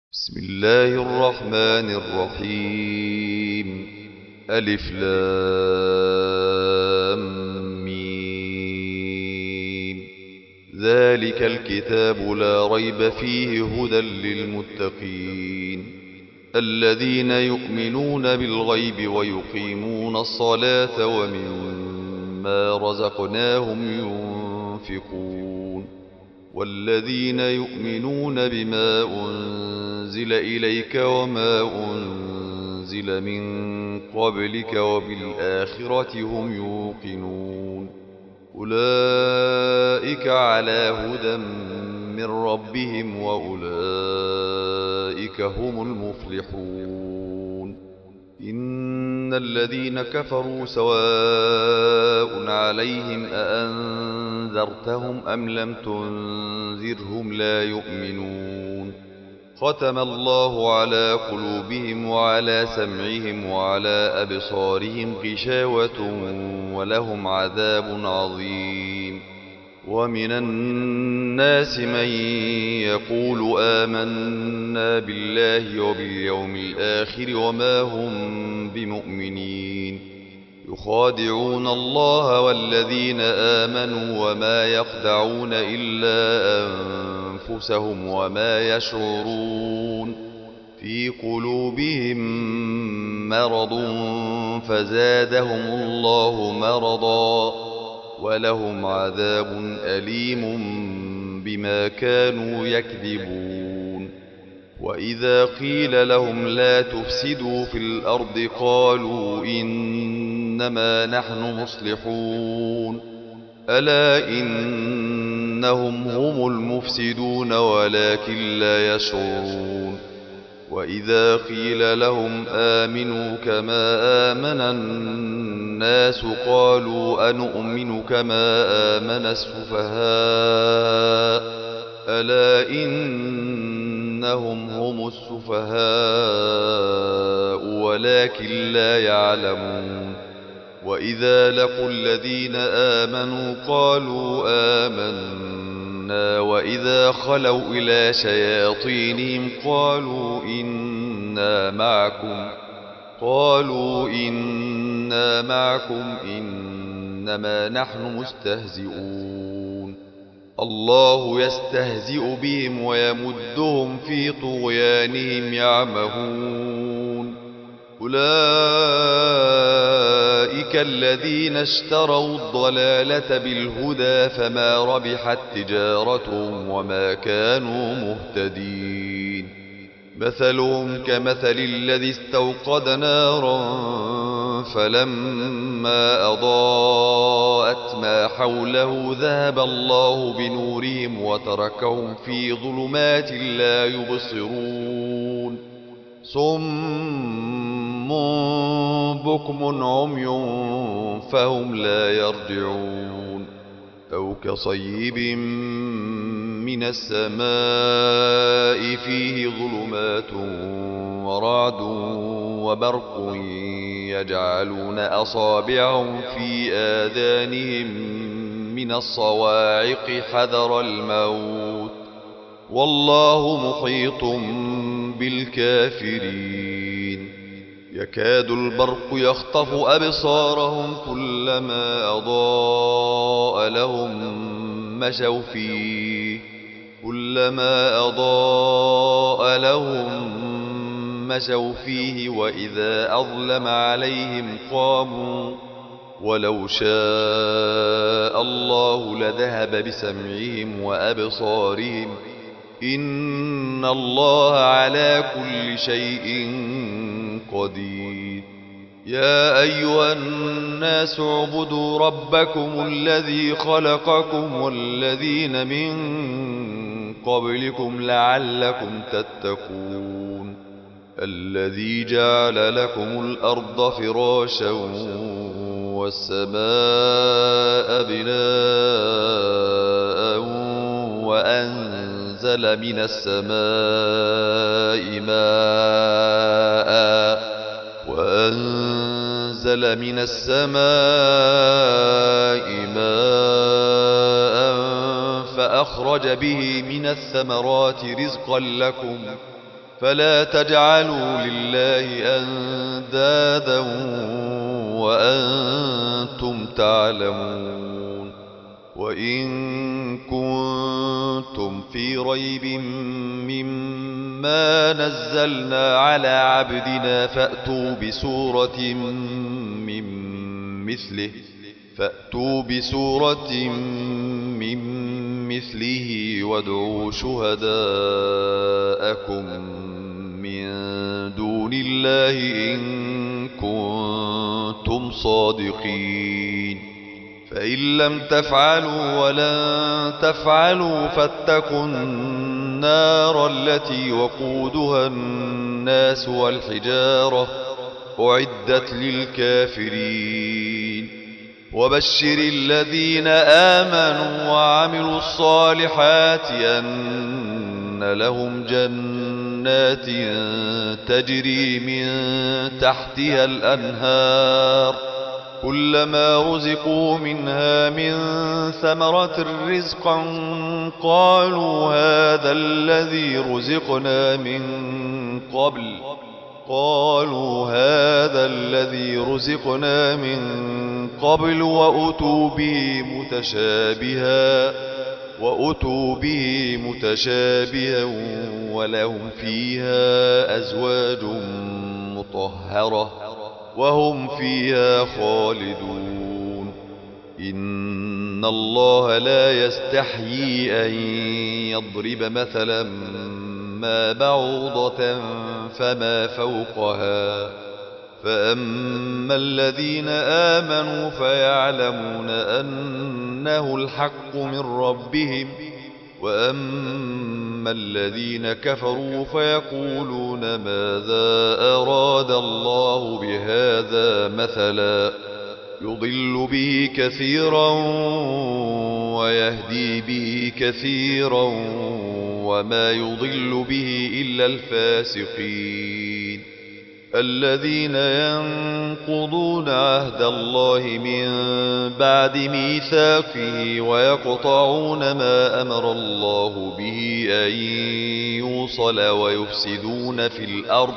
بسم الله الرحمن الرحيم. ألف لام ميم. ذلك الكتاب لا ريب فيه هدى للمتقين الذين يؤمنون بالغيب ويقيمون الصلاة ومما رزقناهم ينفقون والذين يؤمنون بما أنزل إليك وما أنزل من قبلك وبالآخرة هم يوقنون أولئك على هدى من ربهم وأولئك هم المفلحون. إن الذين كفروا سواء عليهم أأنذرتهم أم لم تنذرهم لا يؤمنون. ختم الله على قلوبهم وعلى سمعهم وعلى أبصارهم غشاوة ولهم عذاب عظيم. ومن الناس من يقول آمنا بالله وباليوم الآخر وما هم بمؤمنين يخادعون الله والذين آمنوا وما يخدعون إلا أنفسهم وما يشعرون. في قلوبهم مرض فزادهم الله مرضا ولهم عذاب أليم بما كانوا يكذبون. وإذا قيل لهم لا تفسدوا في الأرض قالوا إنما نحن مصلحون ألا إنهم هم المفسدون ولكن لا يشعرون. وإذا قيل لهم آمنوا كما آمن الناس قالوا أنؤمن كما آمن السفهاء ألا إنهم هم السفهاء ولكن لا يعلمون. وإذا لقوا الذين آمنوا قالوا آمنا وإذا خلوا إلى شياطينهم قالوا إنا معكم إنما نحن مستهزئون. الله يستهزئ بهم ويمدهم في طغيانهم يعمهون. أولئك الذين اشتروا الضلالة بالهدى فما ربحت تجارتهم وما كانوا مهتدين. مثلهم كمثل الذي استوقد نارا فلما أضاءت ما حوله ذهب الله بنورهم وتركهم في ظلمات لا يبصرون. صم بكم عمي فهم لا يرجعون. أو كصيب من السماء فيه ظلمات ورعد وبرق يجعلون أصابعهم في آذانهم من الصواعق حذر الموت والله محيط بالكافرين. يكاد البرق يخطف أبصارهم كلما أضاء لهم مشوا فيه وإذا أظلم عليهم قاموا ولو شاء الله لذهب بسمعهم وأبصارهم إن الله على كل شيء قدير. يا أيها الناس اعبدوا ربكم الذي خلقكم والذين من قبلكم لعلكم تتقون. الذي جعل لكم الأرض فراشا والسماء بناء وأنزل من السماء ماء فأخرج به من الثمرات رزقا لكم فلا تجعلوا لله أندادا وأنتم تعلمون. وإن كنتم في ريب مما نزلنا على عبدنا فأتوا بسورة من مثله وادعوا شهداءكم من دون الله إن كنتم صادقين. فإن لم تفعلوا ولن تفعلوا فاتقوا النار التي وقودها الناس والحجارة أعدت للكافرين. وبشر الذين آمنوا وعملوا الصالحات أن لهم جنات تجري من تحتها الأنهار كلما رزقوا منها من ثمرة رزقا قالوا هذا الذي رزقنا من قبل وأتوا به متشابها ولهم فيها أزواج مطهرة وهم فيها خالدون. إن الله لا يستحيي أن يضرب مثلا ما بعوضة فما فوقها فأما الذين آمنوا فيعلمون أنه الحق من ربهم وأما الذين كفروا فيقولون ماذا أراد الله بهذا مثلا يضل به كثيرا ويهدي به كثيرا وما يضل به إلا الفاسقين الذين ينقضون عهد الله من بعد ميثاقه ويقطعون ما أمر الله به أن يوصل ويفسدون في الأرض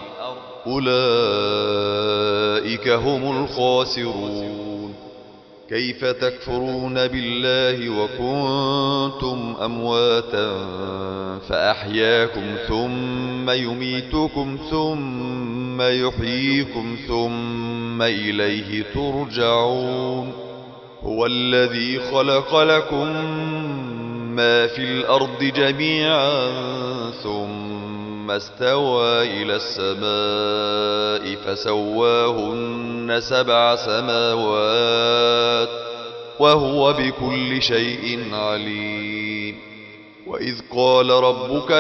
أولئك هم الخاسرون. كيف تكفرون بالله وكنتم أمواتا فأحياكم ثم يميتكم ثم يحييكم ثم إليه ترجعون. هو الذي خلق لكم ما في الأرض جميعا ثم استوى إلى السماء فسواهن 7 سماوات وهو بكل شيء عليم. وإذ قال ربك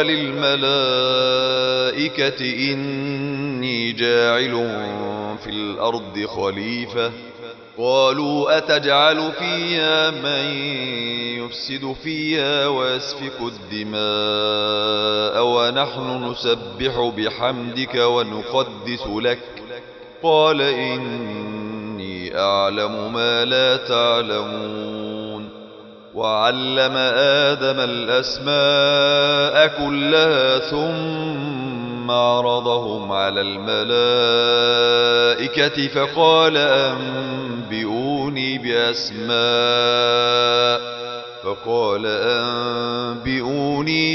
للملائكة إني جاعل في الأرض خليفة قالوا أتجعل فيها من يفسد فيها ويسفك الدماء ونحن نسبح بحمدك ونقدس لك قال إني أعلم ما لا تعلمون. وعلم آدم الأسماء كلها ثم عرضهم على الملائكة فقال أنبئوني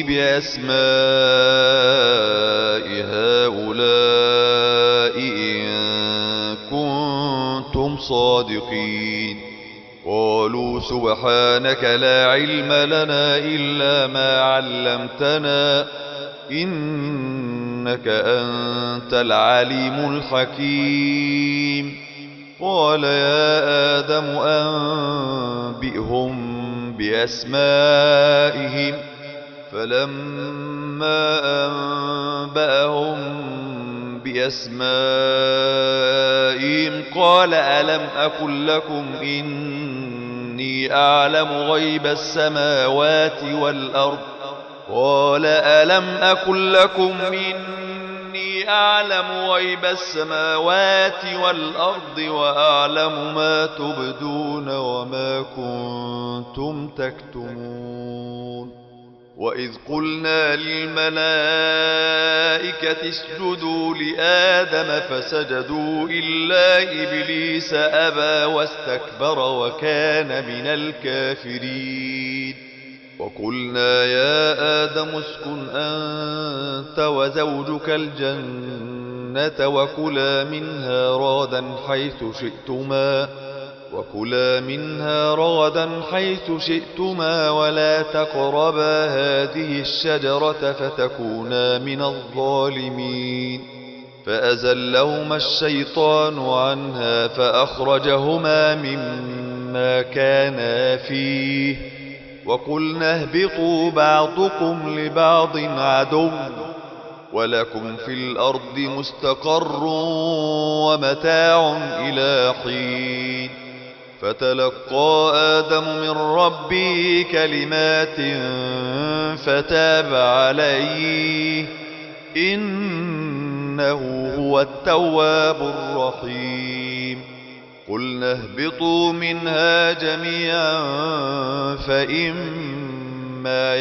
بأسماء هؤلاء إن كنتم صادقين. قالوا سبحانك لا علم لنا إلا ما علمتنا إنك أنت العليم الحكيم. قال يا آدم أنبئهم بأسمائهم فلما أنبأهم بأسمائهم قال ألم أقل لكم إني أعلم غيب السماوات والأرض وأعلم ما تبدون وما كنتم تكتمون. وإذ قلنا للملائكة اسجدوا لآدم فسجدوا إلا إبليس أبى واستكبر وكان من الكافرين وقلنا يا آدم اسكن أنت وزوجك الجنة وكلا منها رغدا حيث شئتما ولا تقربا هذه الشجرة فتكونا من الظالمين فأزلهما الشيطان عنها فأخرجهما مما كانا فيه وقلنا اهبطوا بعضكم لبعض عدو ولكم في الأرض مستقر ومتاع إلى حين فتلقى آدم من ربه كلمات فتاب عليه إنه هو التواب الرحيم قلنا اهبطوا منها جميعا فإما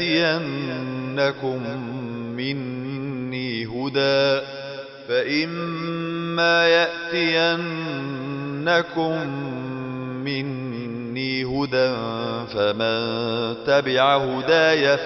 يأتينكم مني هدى فمن تبع هداي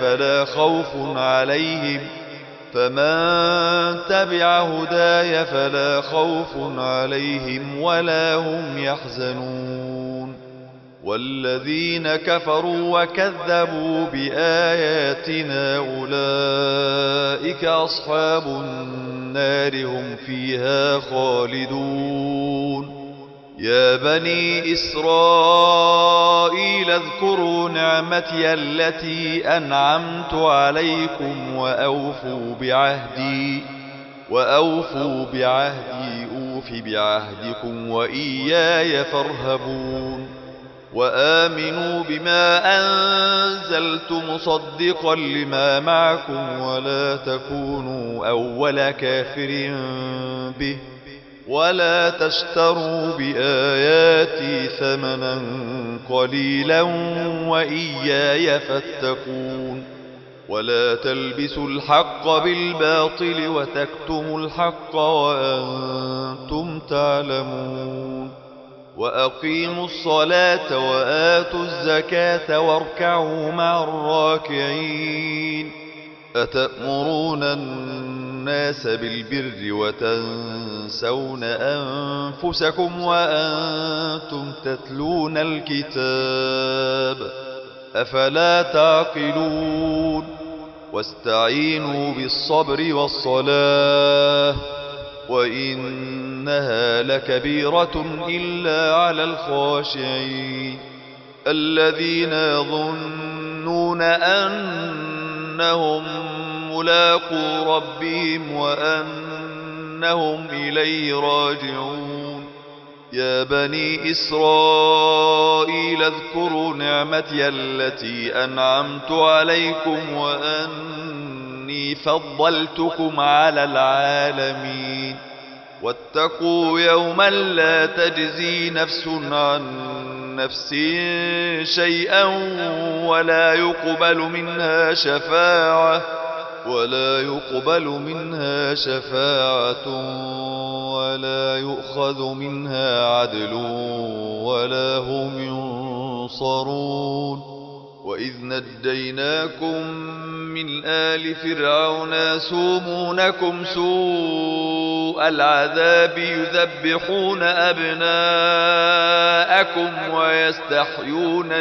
فلا خوف عليهم ولا هم يحزنون والذين كفروا وكذبوا بآياتنا أولئك أصحاب النار هم فيها خالدون يا بني إسرائيل اذكروا نعمتي التي أنعمت عليكم وأوفوا بعهدي أوف بعهدكم وإياي فارهبون وآمنوا بما أنزلت مصدقا لما معكم ولا تكونوا أول كافر به ولا تشتروا بآياتي ثمنا قليلا وإياي فاتقون ولا تلبسوا الحق بالباطل وتكتموا الحق وأنتم تعلمون وأقيموا الصلاة وآتوا الزكاة واركعوا مع الراكعين أتأمرون الناس بالبر وتنسون أنفسكم وأنتم تتلون الكتاب أفلا تعقلون واستعينوا بالصبر والصلاة وإنها لكبيرة إلا على الخاشعين الذين يظنون أنهم ملاقو ربهم وأنهم إليه راجعون يا بني إسرائيل اذكروا نعمتي التي أنعمت عليكم وأني فضلتكم على العالمين واتقوا يوما لا تجزي نفس عن نفس شيئا ولا يقبل منها شفاعة ولا يؤخذ منها عدل ولا هم ينصرون وإذ نجيناكم من آل فرعون يسومونكم سوء العذاب يذبحون أبناءكم ويستحيون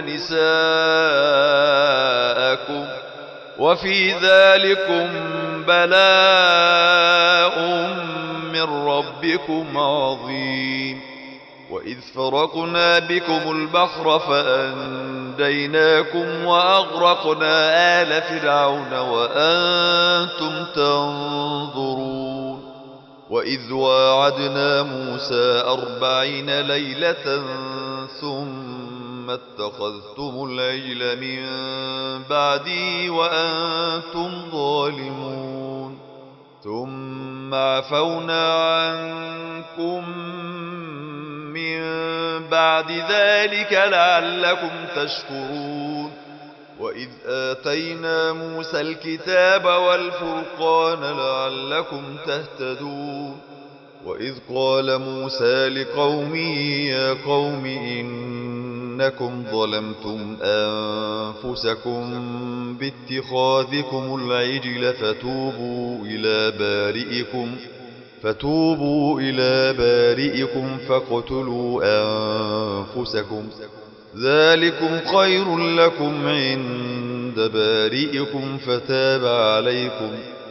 نساءكم وفي ذلكم بلاء من ربكم عظيم وإذ فرقنا بكم البحر فأنجيناكم وأغرقنا آل فرعون وأنتم تنظرون وإذ واعدنا موسى 40 ليلة ثم اتخذتم العجل من بعدي وأنتم ظالمون ثم عفونا عنكم من بعد ذلك لعلكم تشكرون وإذ آتينا موسى الكتاب والفرقان لعلكم تهتدون وإذ قال موسى لقومه يا قوم إنكم ظلمتم أنفسكم باتخاذكم العجل فتوبوا إلى بارئكم فاقتلوا أنفسكم ذلكم خير لكم عند بارئكم فتاب عليكم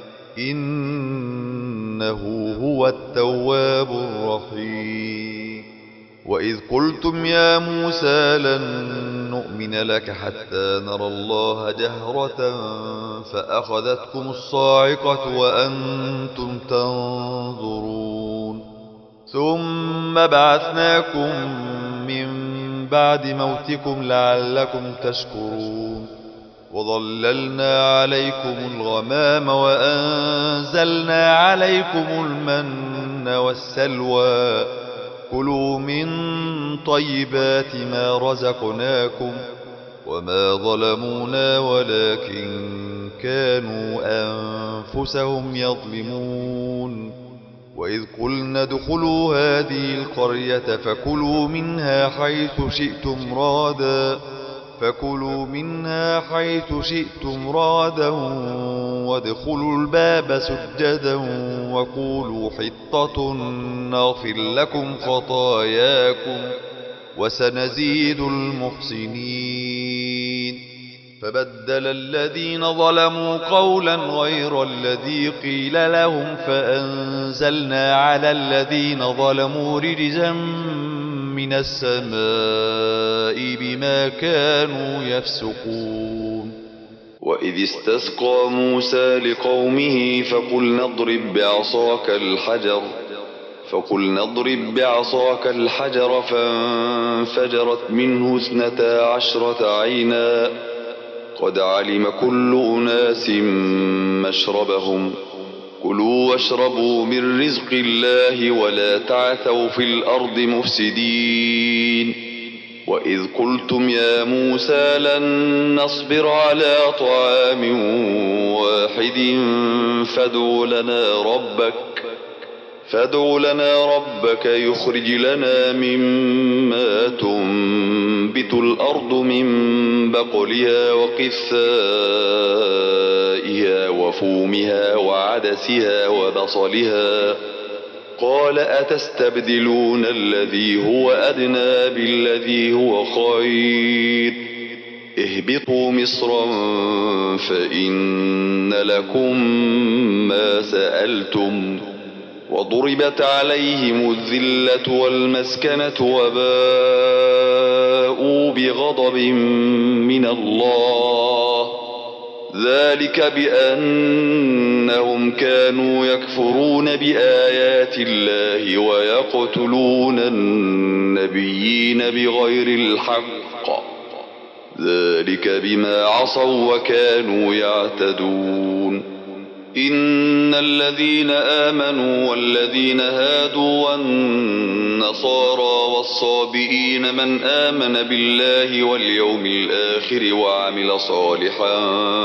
إنه هو التواب الرحيم وإذ قلتم يا موسى لن نؤمن لك حتى نرى الله جهرة فأخذتكم الصاعقة وأنتم تنظرون ثم بعثناكم من بعد موتكم لعلكم تشكرون وظللنا عليكم الغمام وأنزلنا عليكم المن والسلوى كلوا من طيبات ما رزقناكم وما ظلمونا ولكن كانوا أنفسهم يظلمون وإذ قلنا ادخلوا هذه القرية فكلوا منها حيث شئتم رادا وادخلوا الباب سجدا وقولوا حطة نغفر لكم خطاياكم وسنزيد المحسنين فبدل الذين ظلموا قولا غير الذي قيل لهم فأنزلنا على الذين ظلموا رجزا من السماء بما كانوا يفسقون وإذ استسقى موسى لقومه فقلنا اضرب بعصاك الحجر فانفجرت منه 12 عينا قد علم كل أناس مشربهم كلوا واشربوا من رزق الله ولا تعثوا في الأرض مفسدين وإذ قلتم يا موسى لن نصبر على طعام واحد فادع لنا ربك يخرج لنا مما تنبت الأرض من بقلها وقثائها وفومها وعدسها وبصلها قال أتستبدلون الذي هو أدنى بالذي هو خير اهبطوا مصرا فإن لكم ما سألتم وضربت عليهم الذلة والمسكنة وباءوا بغضب من الله ذلك بأنهم كانوا يكفرون بآيات الله ويقتلون النبيين بغير الحق ذلك بما عصوا وكانوا يعتدون إن الذين آمنوا والذين هادوا والنصارى والصابئين من آمن بالله واليوم الآخر وعمل صالحا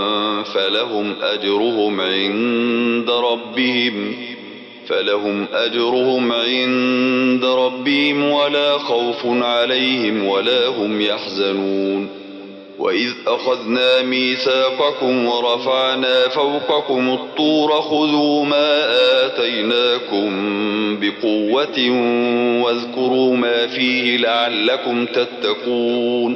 فلهم أجرهم عند ربهم ولا خوف عليهم ولا هم يحزنون وإذ أخذنا ميثاقكم ورفعنا فوقكم الطور خذوا ما آتيناكم بقوة واذكروا ما فيه لعلكم تتقون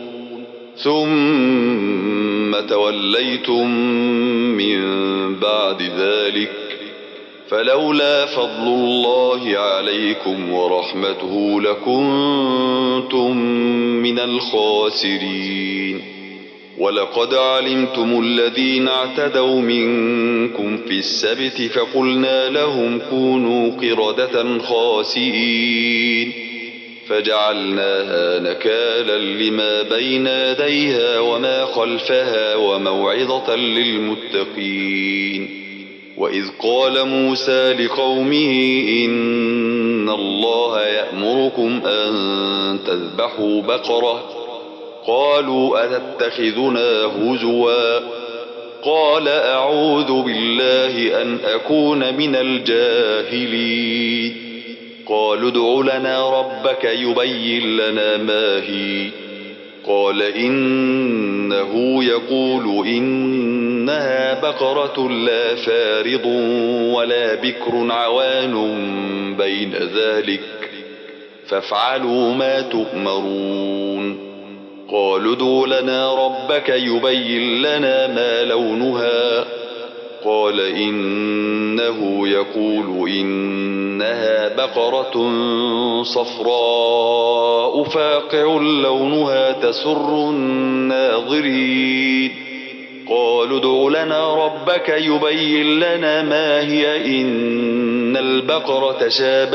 ثم توليتم من بعد ذلك فلولا فضل الله عليكم ورحمته لكنتم من الخاسرين ولقد علمتم الذين اعتدوا منكم في السبت فقلنا لهم كونوا قردة خاسئين فجعلناها نكالا لما بين يديها وما خلفها وموعظة للمتقين وإذ قال موسى لقومه إن الله يأمركم أن تذبحوا بقرة قالوا أتتخذنا هزوا قال أعوذ بالله أن أكون من الجاهلين قالوا ادع لنا ربك يبين لنا ما هي قال إنه يقول إنها بقرة لا فارض ولا بكر عوان بين ذلك فافعلوا ما تؤمرون قالوا ادع لنا ربك يبين لنا ما لونها قال إنه يقول إنها بقرة صفراء فاقع لونها تسر الناظرين قالوا ادع لنا ربك يبين لنا ما هي إن البقرة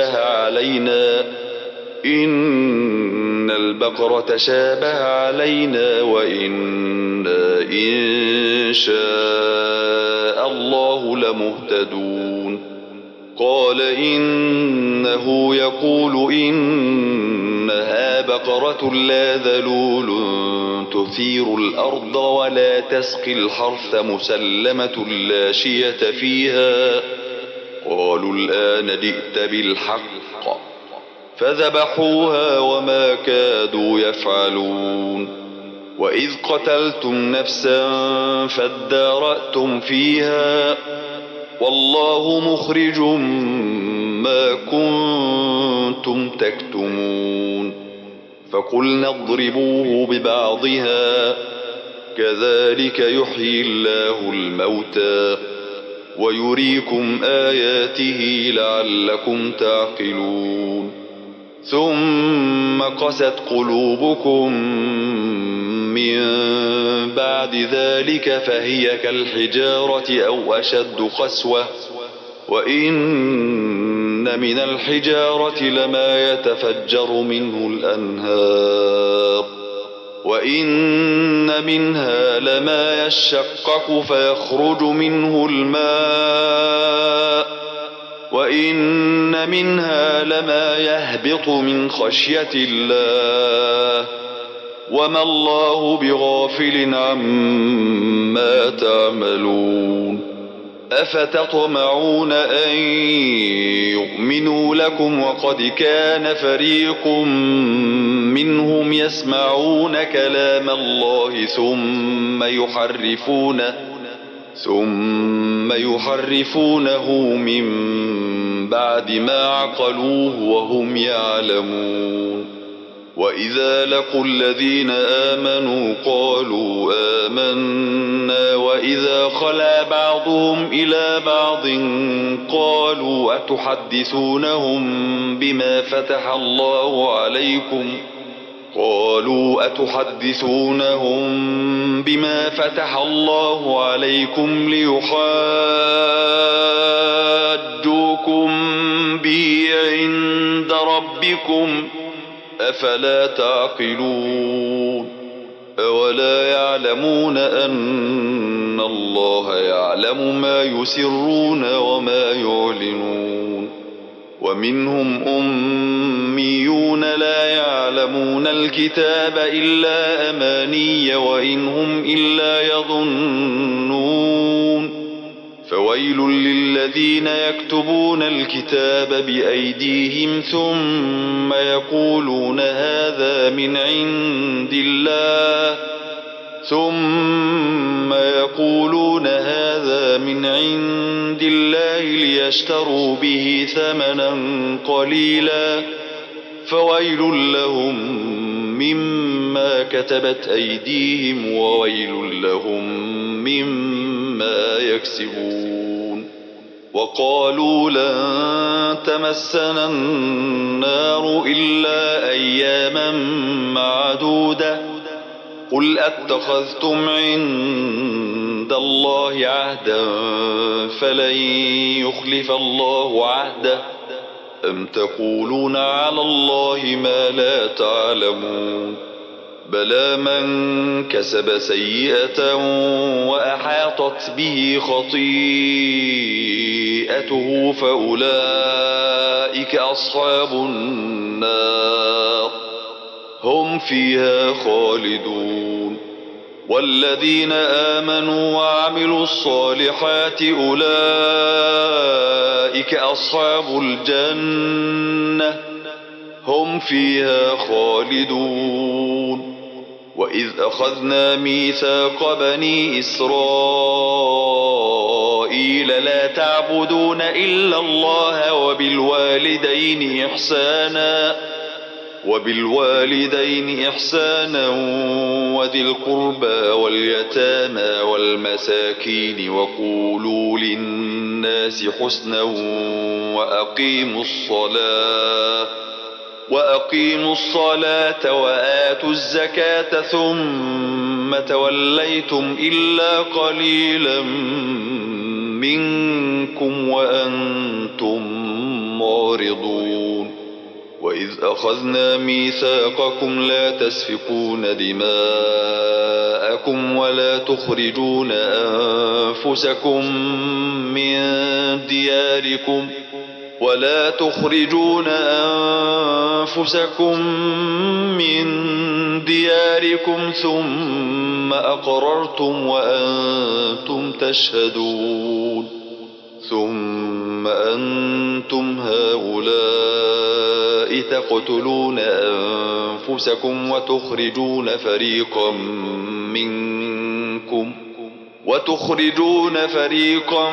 تشابه علينا وإنا إن شاء الله لمهتدون قال إنه يقول إنها بقرة لا ذلول تثير الأرض ولا تسقي الحرث مسلمة لا شية فيها قالوا الآن جئت بالحق فذبحوها وما كادوا يفعلون وإذ قتلتم نفسا فادارأتم فيها والله مخرج ما كنتم تكتمون فقلنا اضربوه ببعضها كذلك يحيي الله الموتى ويريكم آياته لعلكم تعقلون ثم قست قلوبكم من بعد ذلك فهي كالحجارة أو أشد قسوة وإن من الحجارة لما يتفجر منه الأنهار وإن منها لما يشقق فيخرج منه الماء وإن منها لما يهبط من خشية الله وما الله بغافل عما تعملون أفتطمعون أن يؤمنوا لكم وقد كان فريق منهم يسمعون كلام الله ثم يحرفونه من بعد ما عقلوه وهم يعلمون وإذا لقوا الذين آمنوا قالوا آمنا وإذا خلا بعضهم إلى بعض قالوا أتحدثونهم بما فتح الله عليكم ليحاجوكم به عند ربكم أفلا تعقلون أولا يعلمون أن الله يعلم ما يسرون وما يعلنون ومنهم أميون لا يعلمون الكتاب إلا أماني وإن هم إلا يظنون فويل للذين يكتبون الكتاب بأيديهم ثم يقولون هذا من عند الله ليشتروا به ثمنا قليلا فويل لهم مما كتبت أيديهم وويل لهم مما يكسبون وقالوا لن تمسنا النار إلا أياما معدودة قل أتخذتم عند الله عهدا فلن يخلف الله عهده أم تقولون على الله ما لا تعلمون بلى من كسب سيئة وأحاطت به خطيئته فأولئك أصحاب النار هم فيها خالدون. والذين آمنوا وعملوا الصالحات أولئك أصحاب الجنة هم فيها خالدون. وإذ أخذنا ميثاق بني إسرائيل لا تعبدون إلا الله وبالوالدين إحسانا وذي القربى واليتامى والمساكين وقولوا للناس حسنا وأقيموا الصلاة وآتوا الزكاة ثم توليتم إلا قليلا منكم وأنتم معرضون. وإذ أخذنا ميثاقكم لا تسفكون دماءكم ولا تخرجون أنفسكم من دياركم ثم أقررتم وأنتم تشهدون. ثم أنتم هؤلاء تقتلون أنفسكم وتخرجون فريقا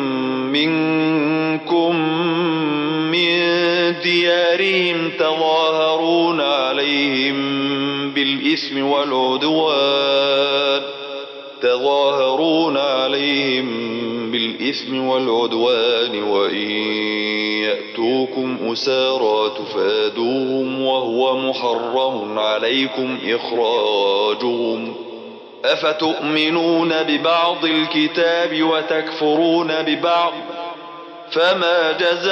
منكم من ديارهم تظاهرون عليهم بالإثم والعدوان وإن يأتوكم أسارى تفادوهم وهو محرم عليكم إخراجهم. أفتؤمنون ببعض الكتاب وتكفرون ببعض فما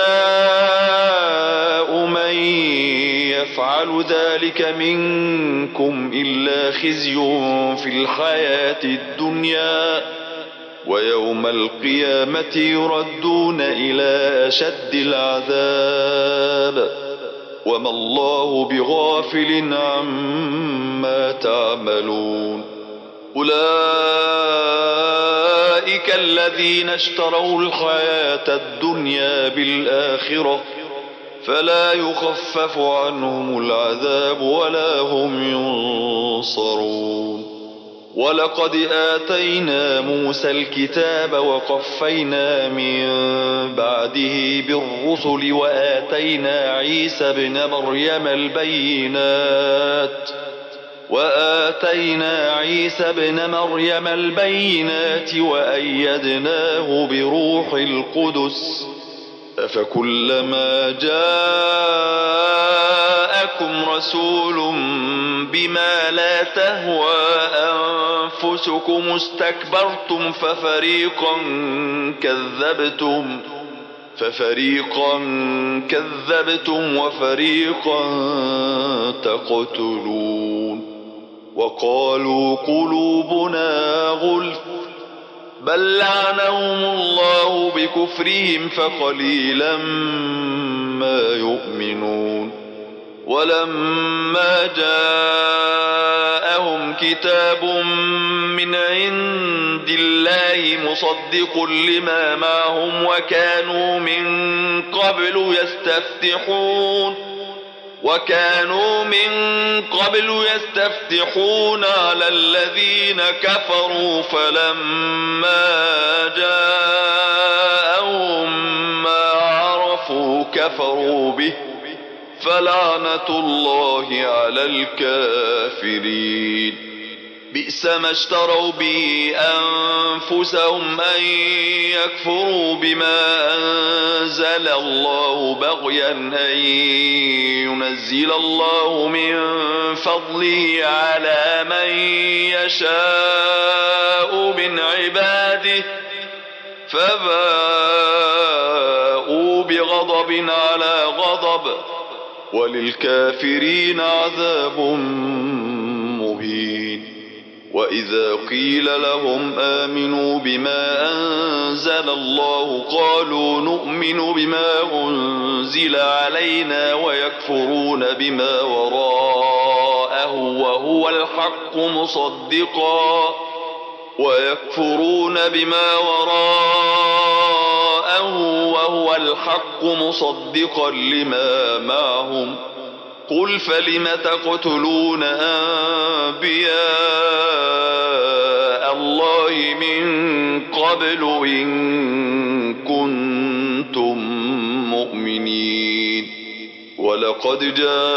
جزاء من يفعل ذلك منكم إلا خزي في الحياة الدنيا ويوم القيامة يردون إلى أشد العذاب وما الله بغافل عما تعملون. أولئك الذين اشتروا الحياة الدنيا بالآخرة فلا يخفف عنهم العذاب ولا هم ينصرون. ولقد آتينا موسى الكتاب وقفينا من بعده بالرسل وآتينا عيسى ابن مريم البينات وأيدناه بروح القدس. أفكلما جاءكم رسول بما لا تهوى أنفسكم استكبرتم ففريقا كذبتم وفريقا تقتلون. وقالوا قلوبنا غلف بل لعنهم الله بكفرهم فقليلا ما يؤمنون. ولما جاءهم كتاب من عند الله مصدق لما معهم وكانوا من قبل يستفتحون على الذين كفروا فلما جاءهم ما عرفوا كفروا به فلعنة الله على الكافرين. بئس ما اشتروا به أنفسهم أن يكفروا بما أنزل الله بغيا أن ينزل الله من فضله على من يشاء من عباده فباءوا بغضب على غضب وللكافرين عذاب مهين. وإذا قيل لهم آمنوا بما أنزل الله قالوا نؤمن بما أنزل علينا ويكفرون بما وراءه وراءه وهو الحق مصدقا ويكفرون بما وراءه وهو الحق مصدقا لما معهم قل فلم تقتلون أنبياء الله من قبل إن كنتم مؤمنين ولقد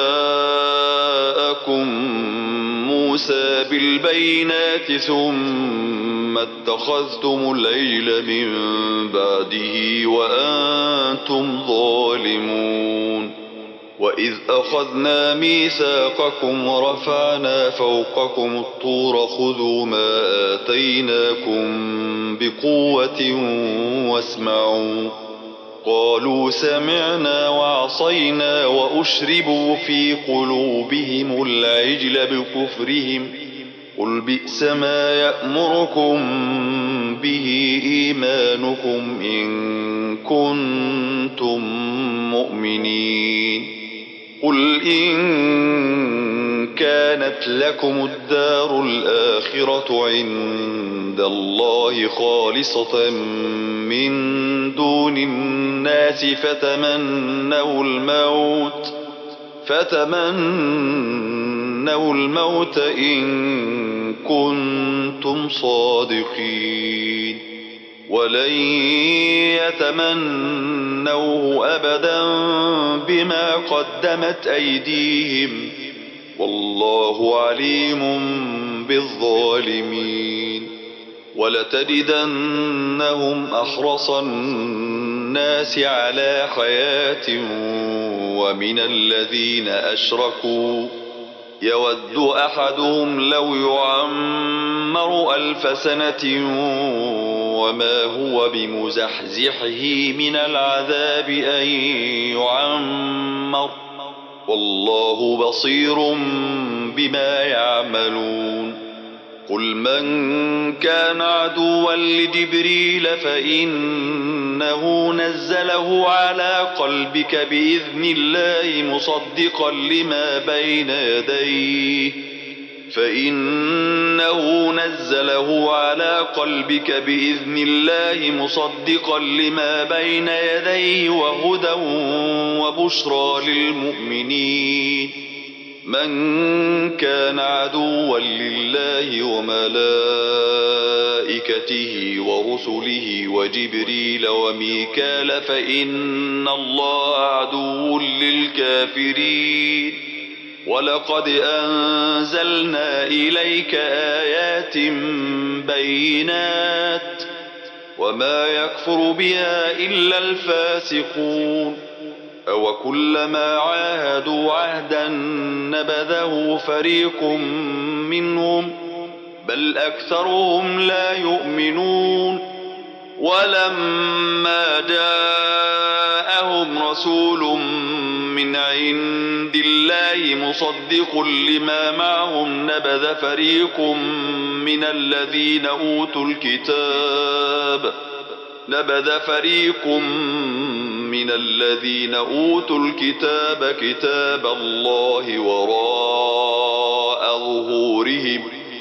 جاءكم موسى بالبينات ثم اتخذتم العجل من بعده وأنتم ظالمون وإذ أخذنا ميثاقكم ورفعنا فوقكم الطور خذوا ما آتيناكم بقوة واسمعوا قالوا سمعنا وعصينا وأشربوا في قلوبهم العجل بكفرهم قل بئس ما يأمركم به إيمانكم إن كنتم مؤمنين قل إن كانت لكم الدار الآخرة عند الله خالصة من دون الناس فتمنوا الموت إن كنتم صادقين ولن يتمنوه أبدا بما قدمت أيديهم والله عليم بالظالمين ولتجدنهم أحرص الناس على حياة ومن الذين أشركوا يود أحدهم لو يعمر 1000 سنة وما هو بمزحزحه من العذاب أن يعمر والله بصير بما يعملون قل من كان عدوا لجبريل فإنه نزله على قلبك بإذن الله مصدقا لما بين يديه وهدى وبشرى للمؤمنين من كان عدوا لله وملائكته ورسله وجبريل وميكال فإن الله عدو للكافرين ولقد أنزلنا إليك آيات بينات وما يكفر بها إلا الفاسقون أوكلما عاهدوا عهدا نبذه فريق منهم بل أكثرهم لا يؤمنون ولما جاءهم رسول من عند الله مصدق لما معهم نبذ فريق من الذين أوتوا الكتاب كتاب الله وراء ظهورهم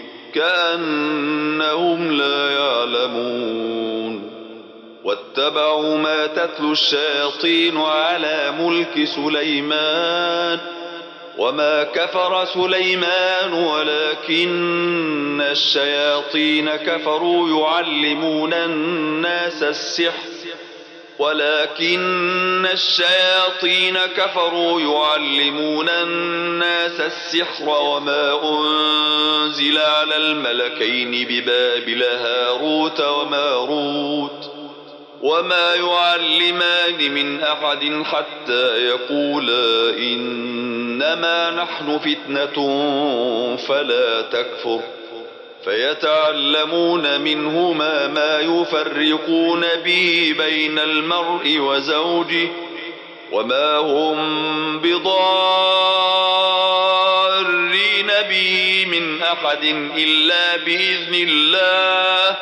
كأنهم لا يعلمون واتبعوا ما تتلو الشياطين على ملك سليمان وما كفر سليمان ولكن الشياطين كفروا يعلمون الناس السحر وما أنزل على الملكين ببابل هاروت وماروت وما يعلمان من أحد حتى يقولا إنما نحن فتنة فلا تكفر فيتعلمون منهما ما يفرقون به بين المرء وزوجه وما هم بضارين به من أحد إلا بإذن الله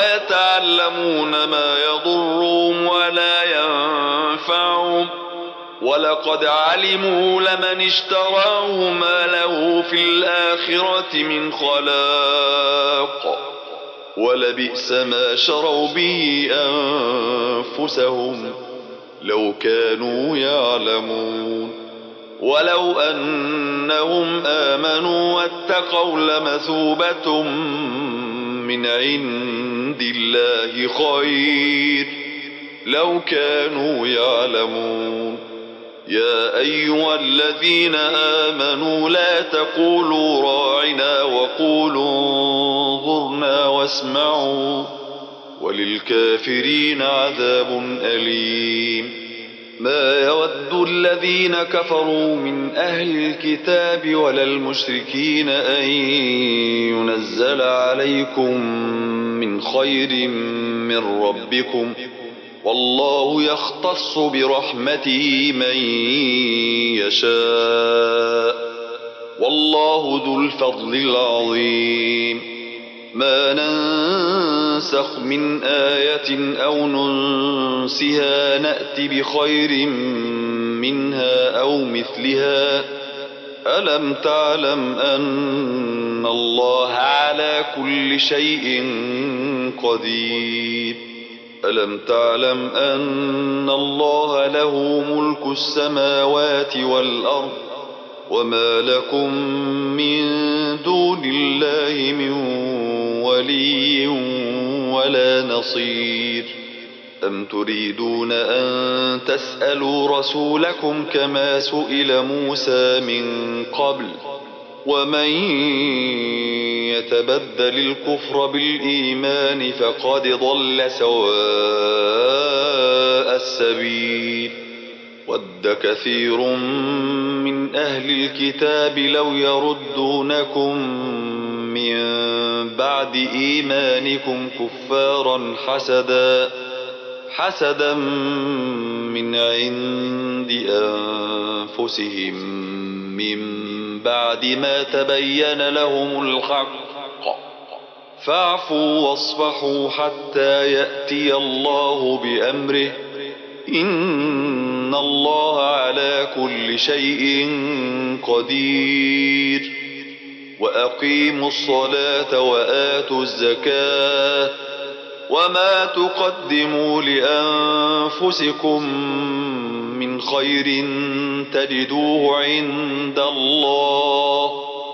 ويتعلمون ما يضرهم ولا ينفعهم ولقد علموا لمن اشتراه ما له في الآخرة من خلاق ولبئس ما شروا به أنفسهم لو كانوا يعلمون ولو أنهم آمنوا واتقوا لمثوبة من عند الله خير لو كانوا يعلمون يا أيها الذين آمنوا لا تقولوا راعنا وقولوا انظرنا واسمعوا وللكافرين عذاب أليم ما يود الذين كفروا من أهل الكتاب ولا المشركين أن ينزل عليكم من خير من ربكم والله يختص برحمته من يشاء والله ذو الفضل العظيم ما ننسخ من آية أو ننسها نأت بخير منها أو مثلها ألم تعلم أن الله على كل شيء قدير ألم تعلم أن الله له ملك السماوات والأرض وما لكم من دون الله من ولي ولا نصير أم تريدون أن تسألوا رسولكم كما سئل موسى من قبل ومن يتبدل الكفر بالإيمان فقد ضل سواء السبيل ود كثير من أهل الكتاب لو يردونكم من بعد إيمانكم كفارا حسدا من عند أنفسهم من بعد ما تبين لهم الحق فاعفوا واصفحوا حتى يأتي الله بأمره إن الله على كل شيء قدير وأقيموا الصلاة وآتوا الزكاة وما تقدموا لأنفسكم من خير تجدوه عند الله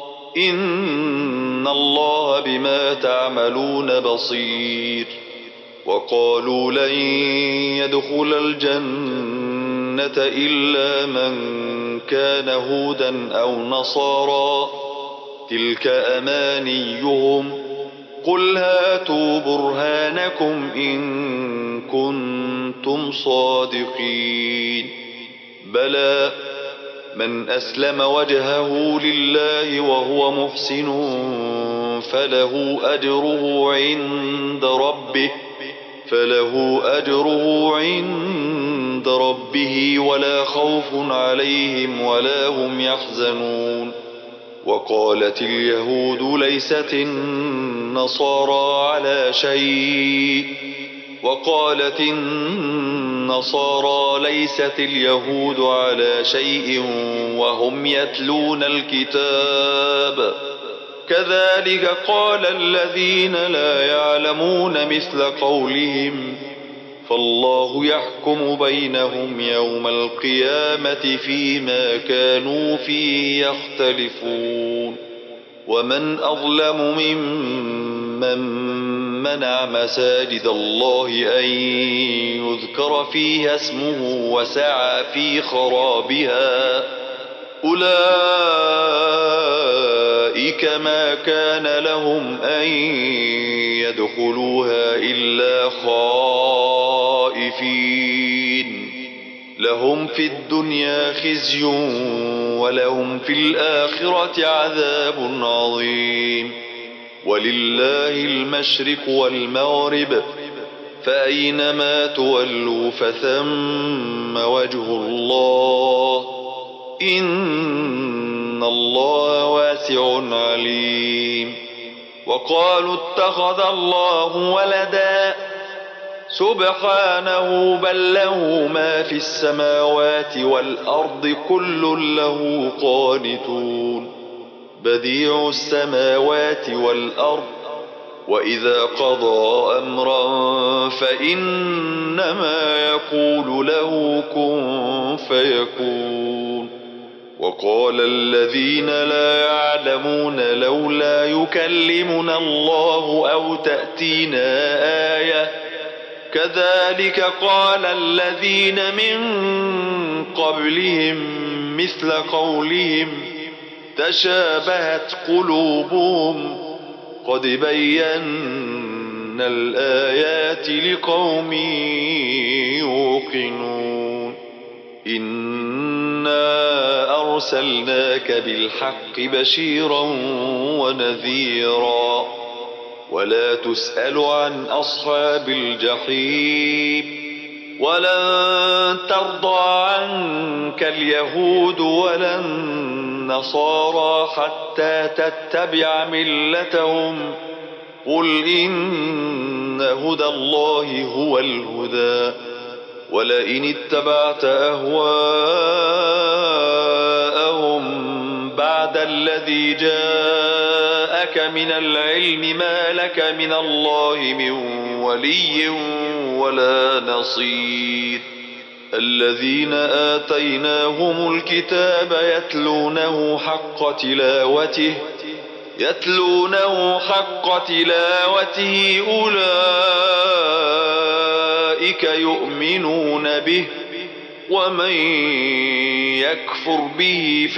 إن الله بما تعملون بصير وقالوا لن يدخل الجنة إلا من كان هودا أو نصارى تلك أمانيهم قل هاتوا برهانكم إن كنتم صادقين بلى من أسلم وجهه لله وهو محسن فله أجره عند ربه ولا خوف عليهم ولا هم يحزنون وقالت اليهود ليست النصارى اليهود على شيء وهم يتلون الكتاب كذلك قال الذين لا يعلمون مثل قولهم فالله يحكم بينهم يوم القيامة فيما كانوا فيه يختلفون ومن أظلم ممن منع مساجد الله أن يذكر فيها اسمه وسعى في خرابها أولئك ما كان لهم أن يدخلوها إلا خائفين لهم في الدنيا خزي ولهم في الآخرة عذاب عظيم ولله المشرق والمغرب فأينما تولوا فثم وجه الله إن الله واسع عليم وقالوا اتخذ الله ولدا سبحانه بل له ما في السماوات والأرض كل له قانتون بديع السماوات والأرض وإذا قضى أمرا فإنما يقول له كن فيكون وقال الذين لا يعلمون لولا يكلمنا الله أو تأتينا آية كذلك قال الذين من قبلهم مثل قولهم تشابهت قلوبهم قد بينا الآيات لقوم يوقنون إنا أرسلناك بالحق بشيرا ونذيرا ولا تسأل عن أصحاب الجحيم ولن ترضى عنك اليهود ولا النصارى حتى تتبع ملتهم قل إن هدى الله هو الهدى ولئن اتبعت أهواءهم بعد الذي جاءك من العلم ما لك من الله من ولي ولا نصير الذين آتيناهم الكتاب يتلونه حق تلاوته أولئك يؤمنون به ومن يكفر به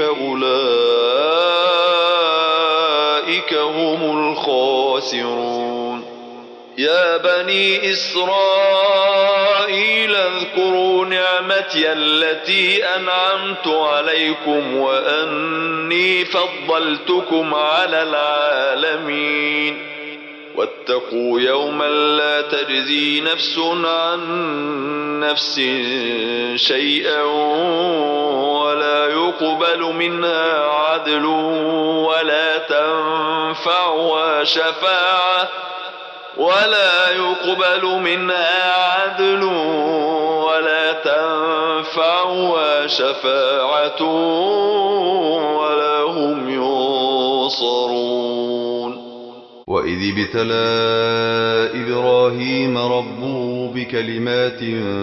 فأولئك هم الخاسرون يا بني إسرائيل اذكروا نعمتي التي أنعمت عليكم وأني فضلتكم على العالمين واتقوا يوما لا تجزي نفس عن نفس شيئا ولا يقبل منها عدل ولا تنفعها شفاعة ولا هم ينصرون وإذ ابتلى إبراهيم ربه بكلمات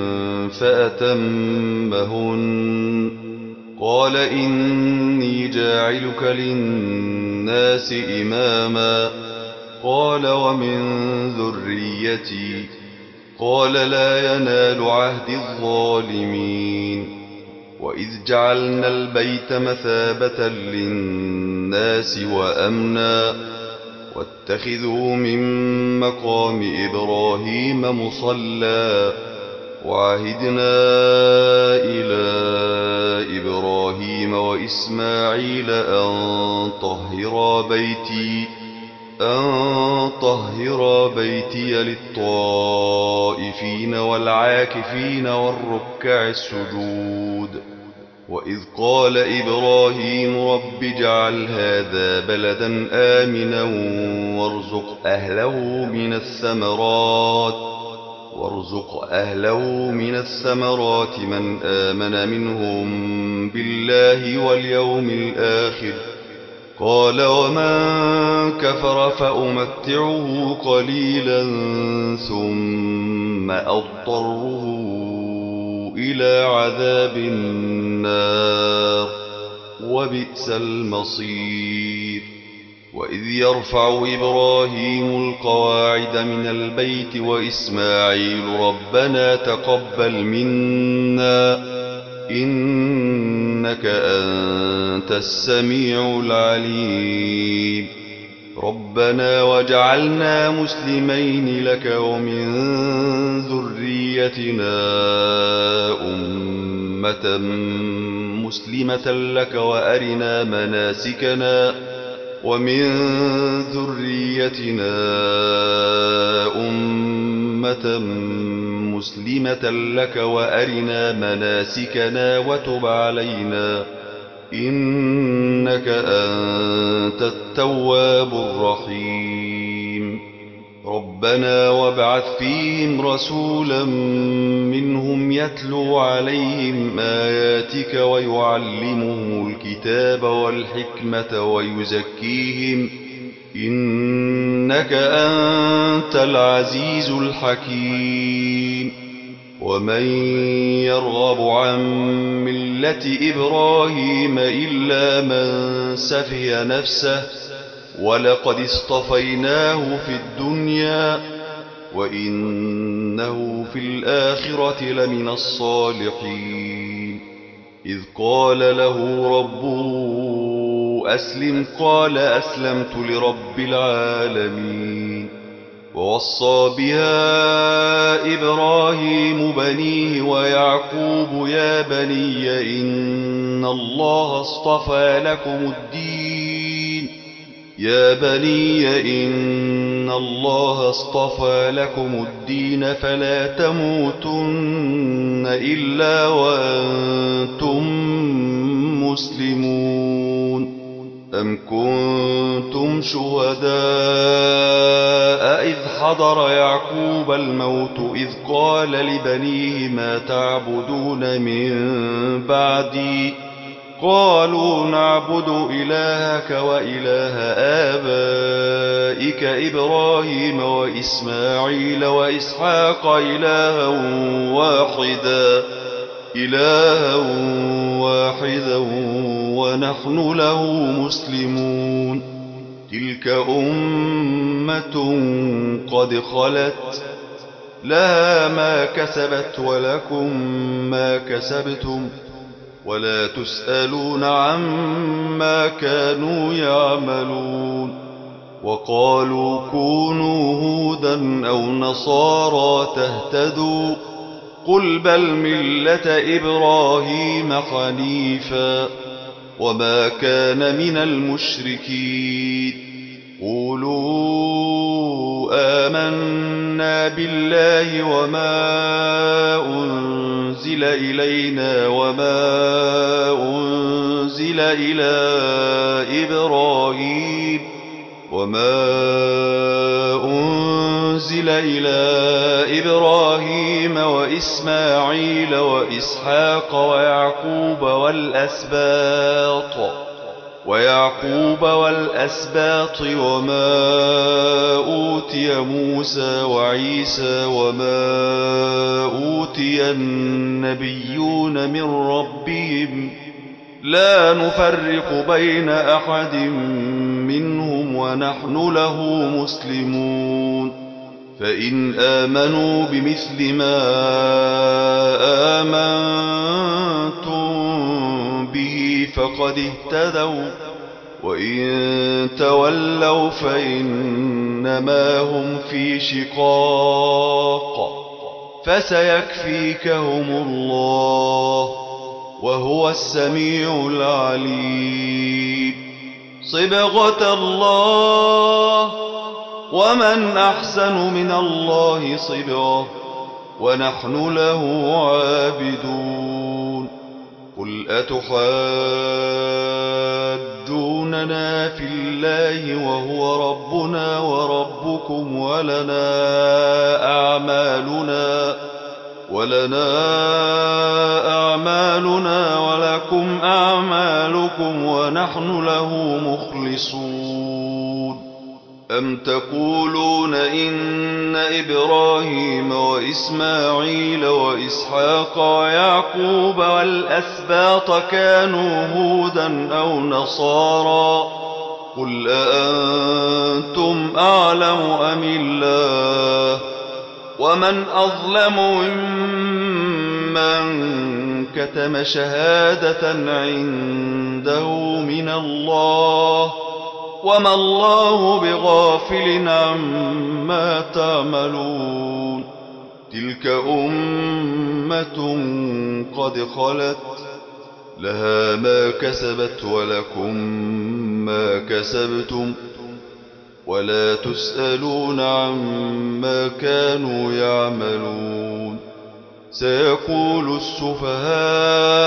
فأتمهن قال إني جاعلك للناس إماما قال ومن ذريتي قال لا ينال عهد الظالمين وإذ جعلنا البيت مثابة للناس وأمنا واتخذوا من مقام إبراهيم مصلى وعهدنا إلى إبراهيم وإسماعيل أن طهرا بيتي للطائفين والعاكفين والركع السجود وإذ قال إبراهيم رب اجعل هذا بلدا آمنا وارزق أهله من الثمرات من آمن منهم بالله واليوم الآخر قال ومن كفر فأمتعه قليلا ثم أضطره إلى عذاب النار وبئس المصير وإذ يرفع إبراهيم القواعد من البيت وإسماعيل ربنا تقبل منا إنك أنت السميع العليم ربنا واجعلنا مسلمين لك ومن ذريتنا أمة مسلمة لك وأرنا مناسكنا وتب علينا إنك أنت التواب الرحيم ربنا وابعث فيهم رسولا منهم يتلو عليهم آياتك ويعلمهم الكتاب والحكمة ويزكيهم إنك أنت العزيز الحكيم ومن يرغب عن ملة إبراهيم إلا من سفه نفسه ولقد اصطفيناه في الدنيا وإنه في الآخرة لمن الصالحين إذ قال له ربه أسلم قال أسلمت لرب العالمين ووصى بها إبراهيم بنيه ويعقوب يا بني إن الله اصطفى لكم الدين فلا تموتن إلا وأنتم مسلمون أم كنتم شهداء إذ حضر يعقوب الموت إذ قال لبنيه ما تعبدون من بعدي قالوا نعبد إلهك وإله آبائك إبراهيم وإسماعيل وإسحاق إلها واحدا ونحن له مسلمون تلك أمة قد خلت لها ما كسبت ولكم ما كسبتم ولا تسألون عما كانوا يعملون وقالوا كونوا هودا أو نصارى تهتدوا قل بل ملة إبراهيم حنيفا وما كان من المشركين قولوا آمنا بالله وما أنزل إلينا وما أنزل إلى إبراهيم وإسماعيل وإسحاق ويعقوب والأسباط وما أوتي موسى وعيسى وما أوتي النبيون من ربهم لا نفرق بين أحد منهم ونحن له مسلمون فإن آمنوا بمثل ما آمنتم به فقد اهتدوا وإن تولوا فإنما هم في شقاق فسيكفيكهم الله وهو السميع العليم صبغة الله ومن أحسن من الله صبغة ونحن له عابدون قل أتحاجوننا في الله وهو ربنا وربكم ولنا أعمالنا ولكم أعمالكم ونحن له مخلصون أم تقولون إن إبراهيم وإسماعيل وإسحاق ويعقوب والأسباط كانوا هودا أو نصارى قل أأنتم أعلم أم الله ومن أظلم ممن كتم شهادة عنده من الله وما الله بغافل عما تعملون تلك أمة قد خلت لها ما كسبت ولكم ما كسبتم ولا تسألون عما كانوا يعملون سيقول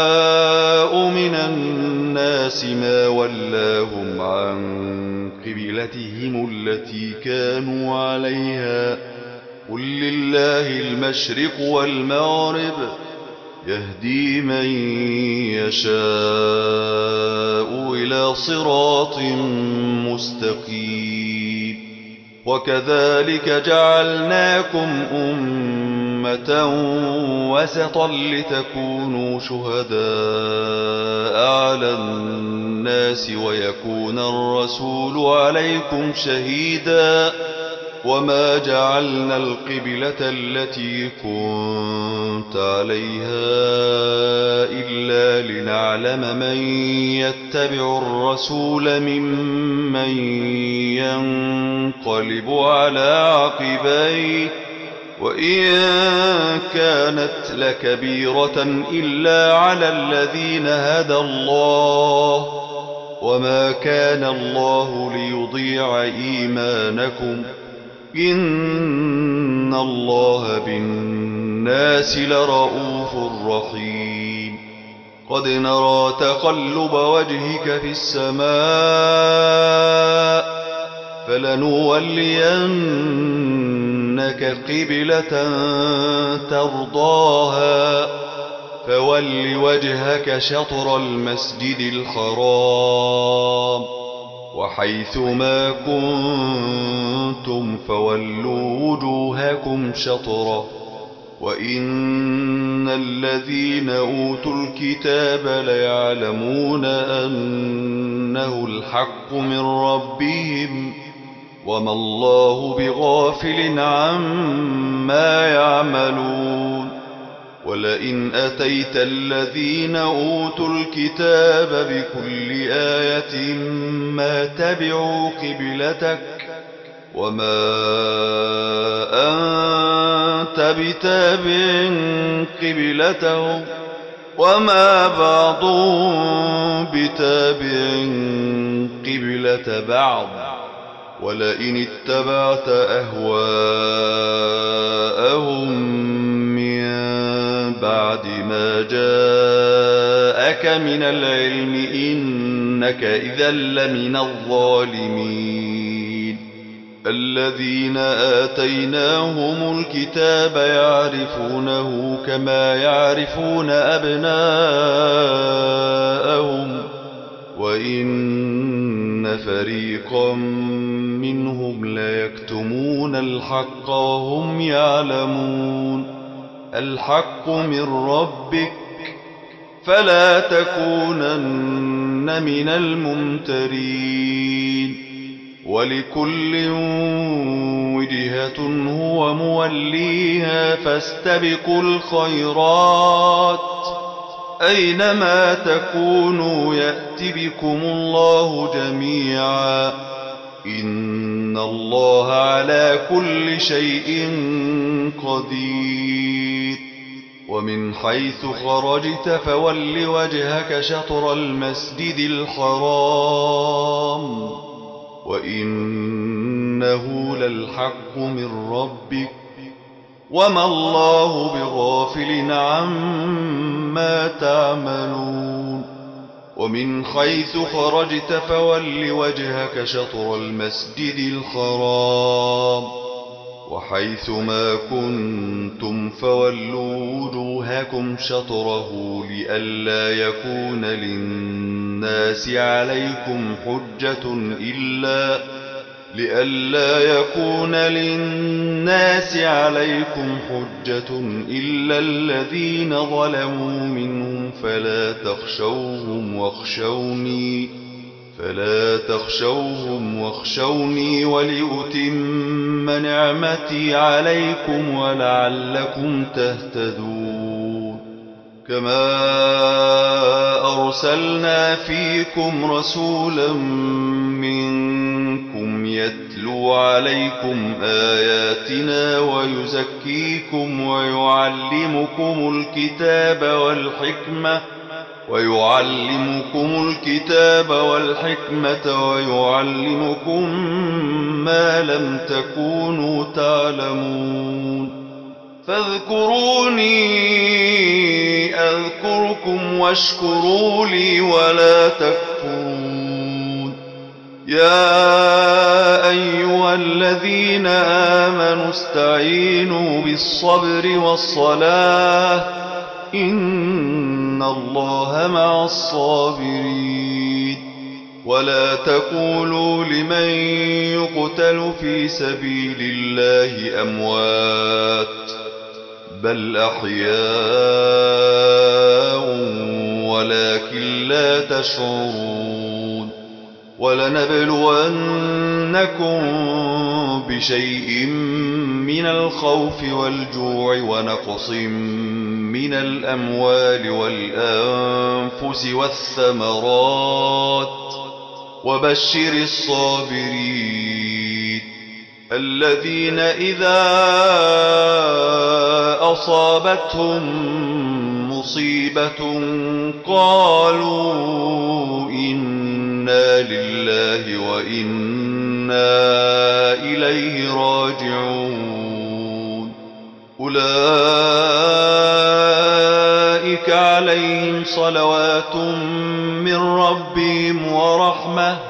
السفهاء من الناس ما ولاهم عن قبلتهم التي كانوا عليها قل لله المشرق والمغرب يهدي من يشاء إلى صراط مستقيم وكذلك جعلناكم أمة وسطا لتكونوا شهداء على الناس ويكون الرسول عليكم شهيدا وما جعلنا القبلة التي كنت عليها إلا لنعلم من يتبع الرسول ممن ينقلب على عقبيه وإن كانت لكبيرة إلا على الذين هدى الله وما كان الله ليضيع إيمانكم إن الله بالناس لرؤوف رحيم قد نرى تقلب وجهك في السماء فلنولينك قبلة ترضاها فول وجهك شطر المسجد الحرام وحيث ما كنتم فولوا وجوهكم شطره وإن الذين أوتوا الكتاب ليعلمون أنه الحق من ربهم وما الله بغافل عما يعملون ولئن أتيت الذين أوتوا الكتاب بكل آية ما تبعوا قبلتك وما أنت بتابع قبلتهم وما بعضهم بتابع قبلة بعض ولئن اتبعت أهواءهم من بعد ما جاءك من العلم إنك إذا لمن الظالمين الذين آتيناهم الكتاب يعرفونه كما يعرفون أبناءهم وإن فريقا منهم ليكتمون الحق وهم يعلمون الحق من ربك فلا تكونن من الممترين ولكل وجهة هو موليها فاستبقوا الخيرات أينما تكونوا يأت بكم الله جميعا إن الله على كل شيء قدير ومن حيث خرجت فول وجهك شطر المسجد الحرام وإنه للحق من ربك وما الله بغافل عما تعملون ومن حيث خرجت فول وجهك شطر المسجد الحرام وحيث ما كنتم فولوا وجوهكم شطره لئلا يكون للناس عليكم حجة إلا الذين ظلموا منهم فلا تخشوهم واخشوني ولأتم نعمتي عليكم ولعلكم تهتدون كما أرسلنا فيكم رسولا منكم يتلو عليكم آياتنا ويزكيكم ويعلمكم الكتاب والحكمة ويعلمكم ما لم تكونوا تعلمون فاذكروني أذكركم واشكروا لي ولا تكفرون يا أيها الذين آمنوا استعينوا بالصبر والصلاة إن الله مع الصابرين ولا تقولوا لمن يقتل في سبيل الله أموات بل أحياء ولكن لا تشعرون ولنبلونكم بشيء من الخوف والجوع ونقص من الأموال والأنفس والثمرات وبشر الصابرين الذين إذا أصابتهم مصيبة قالوا إنا لله وإنا إليه راجعون أولئك عليهم صلوات من ربهم ورحمة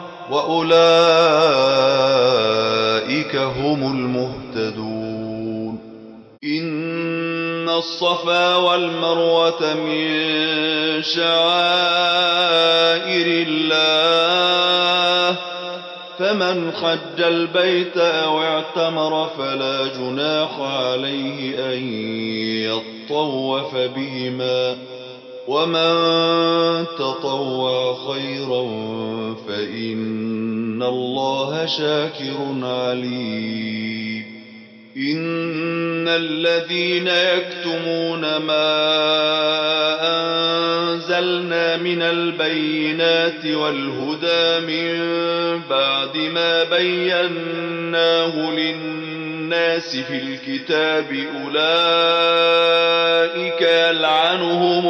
وأولئك هم المهتدون إن الصفا والمروة من شعائر الله فمن حج البيت أو اعتمر فلا جناح عليه أن يطوف بهما ومن تطوع خيرا فإن الله شاكر عليم إن الذين يكتمون ما أنزلنا من البينات والهدى من بعد ما بيناه للناس في الكتاب أولئك يلعنهم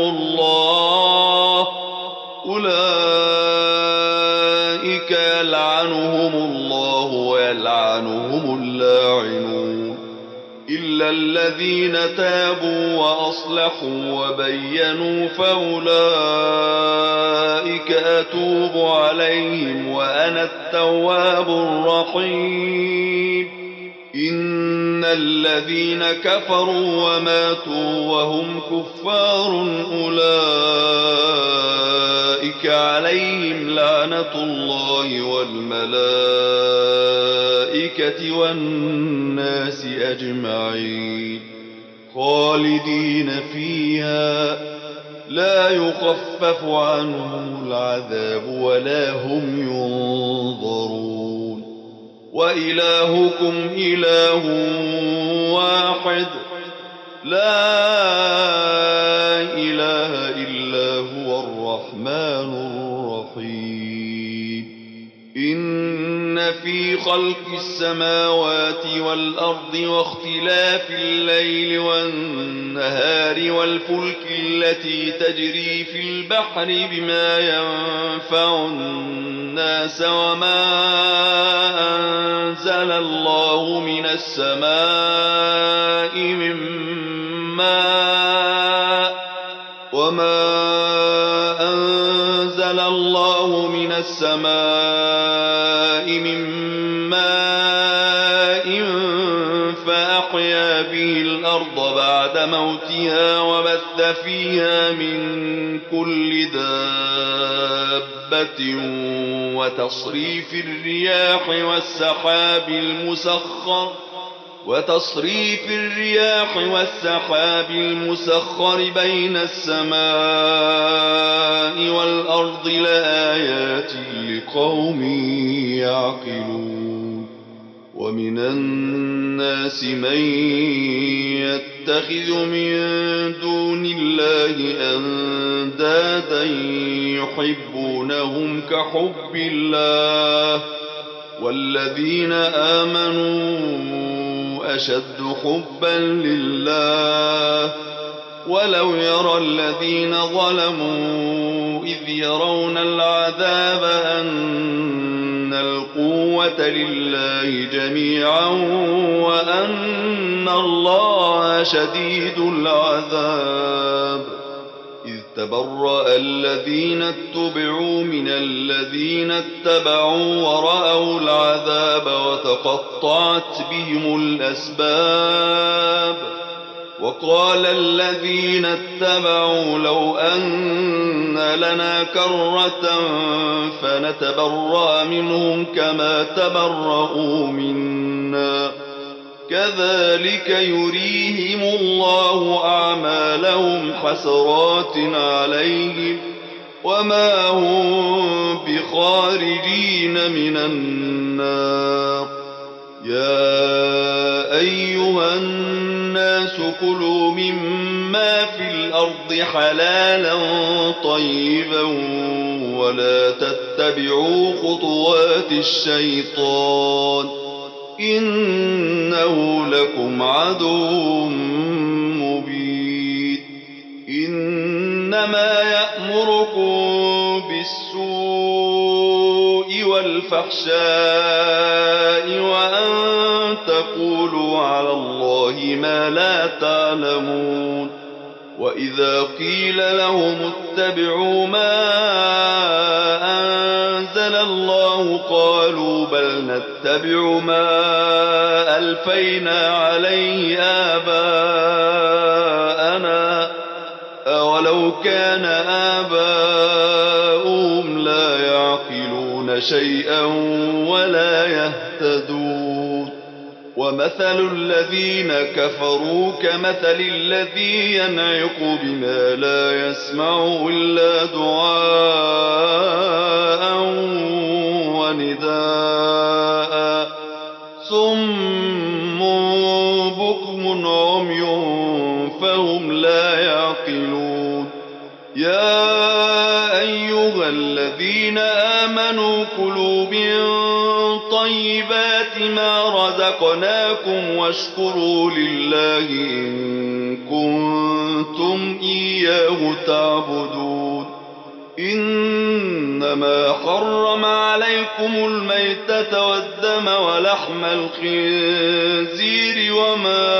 الله ويلعنهم اللاعنون إلا الذين تابوا وأصلحوا وبينوا فأولئك أتوب عليهم وأنا التواب الرحيم إن الذين كفروا وماتوا وهم كفار أولئك عليهم لعنة الله والملائكة والناس أجمعين خالدين فيها لا يخفف عنهم العذاب ولا هم ينظرون وإلهكم إله واحد لا إله إلا هو الرحمن الرحيم إن في خلق السماوات والأرض واختلاف الليل والنهار والفلك التي تجري في البحر بما ينفع الناس وما أنزل الله من السماء من ماء فأحيا به الأرض بعد موتها وبث فيها من كل دابة وتصريف الرياح والسحاب المسخر بين السماء والأرض لآيات لقوم يعقلون ومن الناس من يتخذ من دون الله أندادا يحبونهم كحب الله والذين آمنوا أشد حبا لله ولو يرى الذين ظلموا إذ يرون العذاب أن القوة لله جميعا وأن الله شديد العذاب إذ تبرأ الذين اتبعوا من الذين اتبعوا ورأوا العذاب وتقطعت بهم الأسباب وقال الذين اتبعوا لو أن لنا كرة فنتبرأ منهم كما تبرؤوا منا كذلك يريهم الله أعمالهم حسرات عليهم وما هم بخارجين من النار يا أيها الناس كلوا مما في الأرض حلالا طيبا ولا تتبعوا خطوات الشيطان إنه لكم عدو مبين إنما يأمركم بالسوء والفحشاء وأن تقولوا على الله ما لا تعلمون وإذا قيل لهم اتبعوا ما أنزل الله قالوا بل نتبع ما ألفينا عليه آباءنا أولو كان آباؤهم لا يعقلون شيئا ولا يهتدون ومثل الذين كفروا كمثل الذي ينعق بما لا يسمع إلا دعاء ونداء صم بكم عمي فهم لا يعقلون يا أيها الذين آمنوا كلوا من طيبات ما رزقناكم واشكروا لله إن كنتم إياه تعبدون إنما حرم عليكم الميتة والدم ولحم الخنزير وما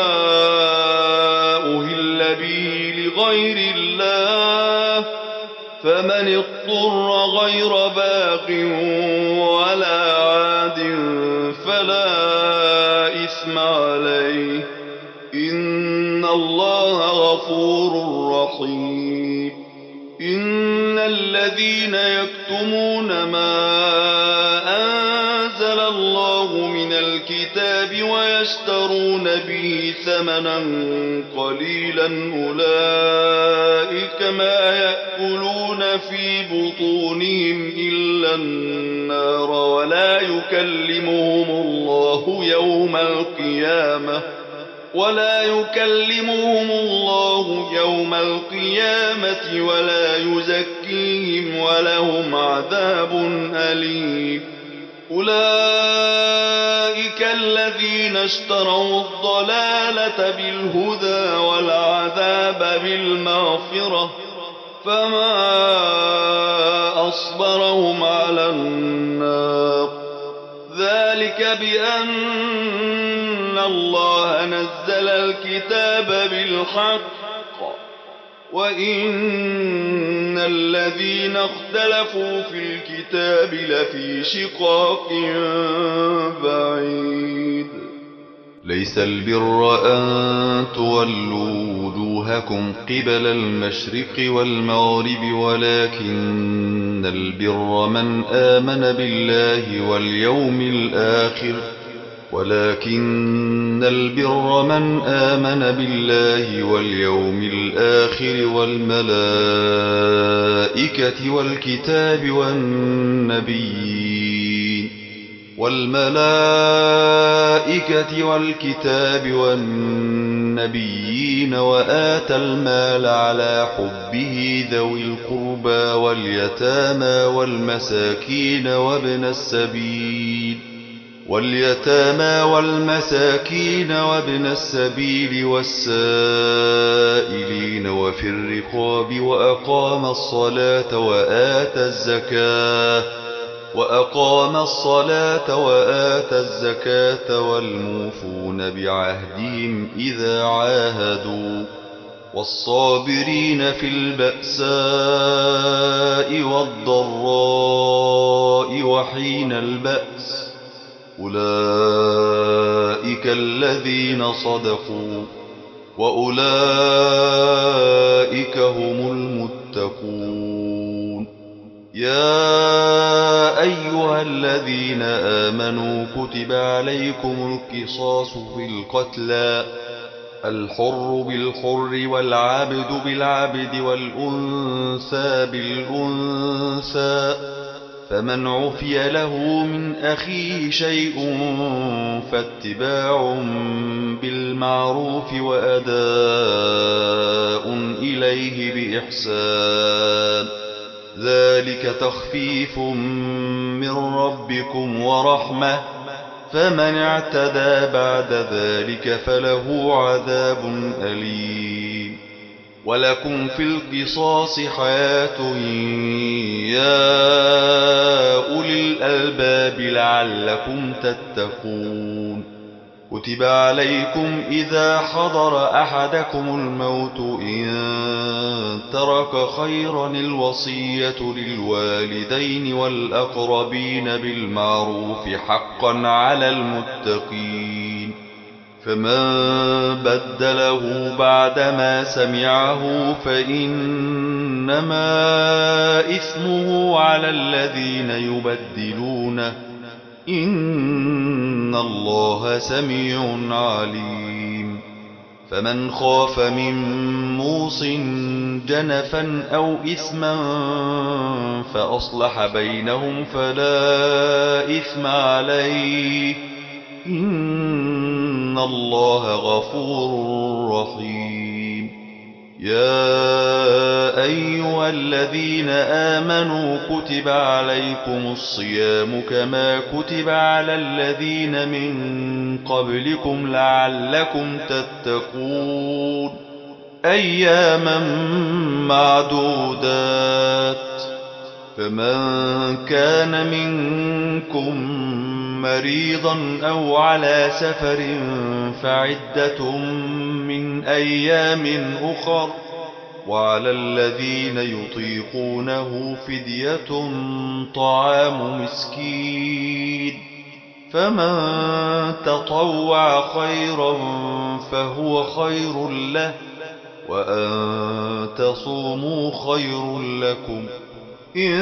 أهل به لغير الله فمن اضطر غير باغ ولا عاد فلا إثم عليه إن الله غفور رحيم إن الذين يكتمون ما أنزل الله من الكتاب ويشترون به ثمنا قليلا أولئك ما يأكلون في بطونهم إلا النار ولا يكلمهم الله يوم القيامة ولا يزكيهم ولهم عذاب أليم أولئك الذين اشتروا الضلالة بالهدى والعذاب بالمغفرة فما أصبرهم على النار ذلك بأن الله نزل الكتاب بالحق وإن الذين اختلفوا في الكتاب لفي شقاق بعيد ليس البر أن تولوا وجوهكم قبل المشرق والمغرب ولكن البر من آمن بالله واليوم الآخر والملائكة والكتاب والنبيين وآتى المال على حبه ذوي القربى واليتامى والمساكين وابن السبيل والسائلين وفي الرقاب وأقام الصلاة وآتى الزكاة والموفون بعهدهم إذا عاهدوا والصابرين في البأساء والضراء وحين البأس أولئك الذين صدقوا وأولئك هم المتقون. يا أيها الذين آمنوا كتب عليكم القصاص في القتلى الحر بالحر والعبد بالعبد والأنثى بالأنثى فمن عفي له من أخيه شيء فاتباع بالمعروف وأداء إليه بإحسان ذلك تخفيف من ربكم ورحمة فمن اعتدى بعد ذلك فله عذاب أليم. ولكم في القصاص حياة يا أولي الألباب لعلكم تتقون. كتب عليكم إذا حضر أحدكم الموت إن ترك خيرا الوصية للوالدين والأقربين بالمعروف حقا على المتقين. فمن بدله بعدما سمعه فإنما إثمه على الذين يبدلونه إن الله سميع عليم. فمن خاف من موص جنفا أو إثما فأصلح بينهم فلا إثم عليه إن الله غفور رحيم. يا أيها الذين آمنوا كتب عليكم الصيام كما كتب على الذين من قبلكم لعلكم تتقون أياما معدودات. فمن كان منكم مريضا أو على سفر فعدة من أيام أخر وعلى الذين يطيقونه فدية طعام مسكين فمن تطوع خيرا فهو خير له وأن تصوموا خير لكم إن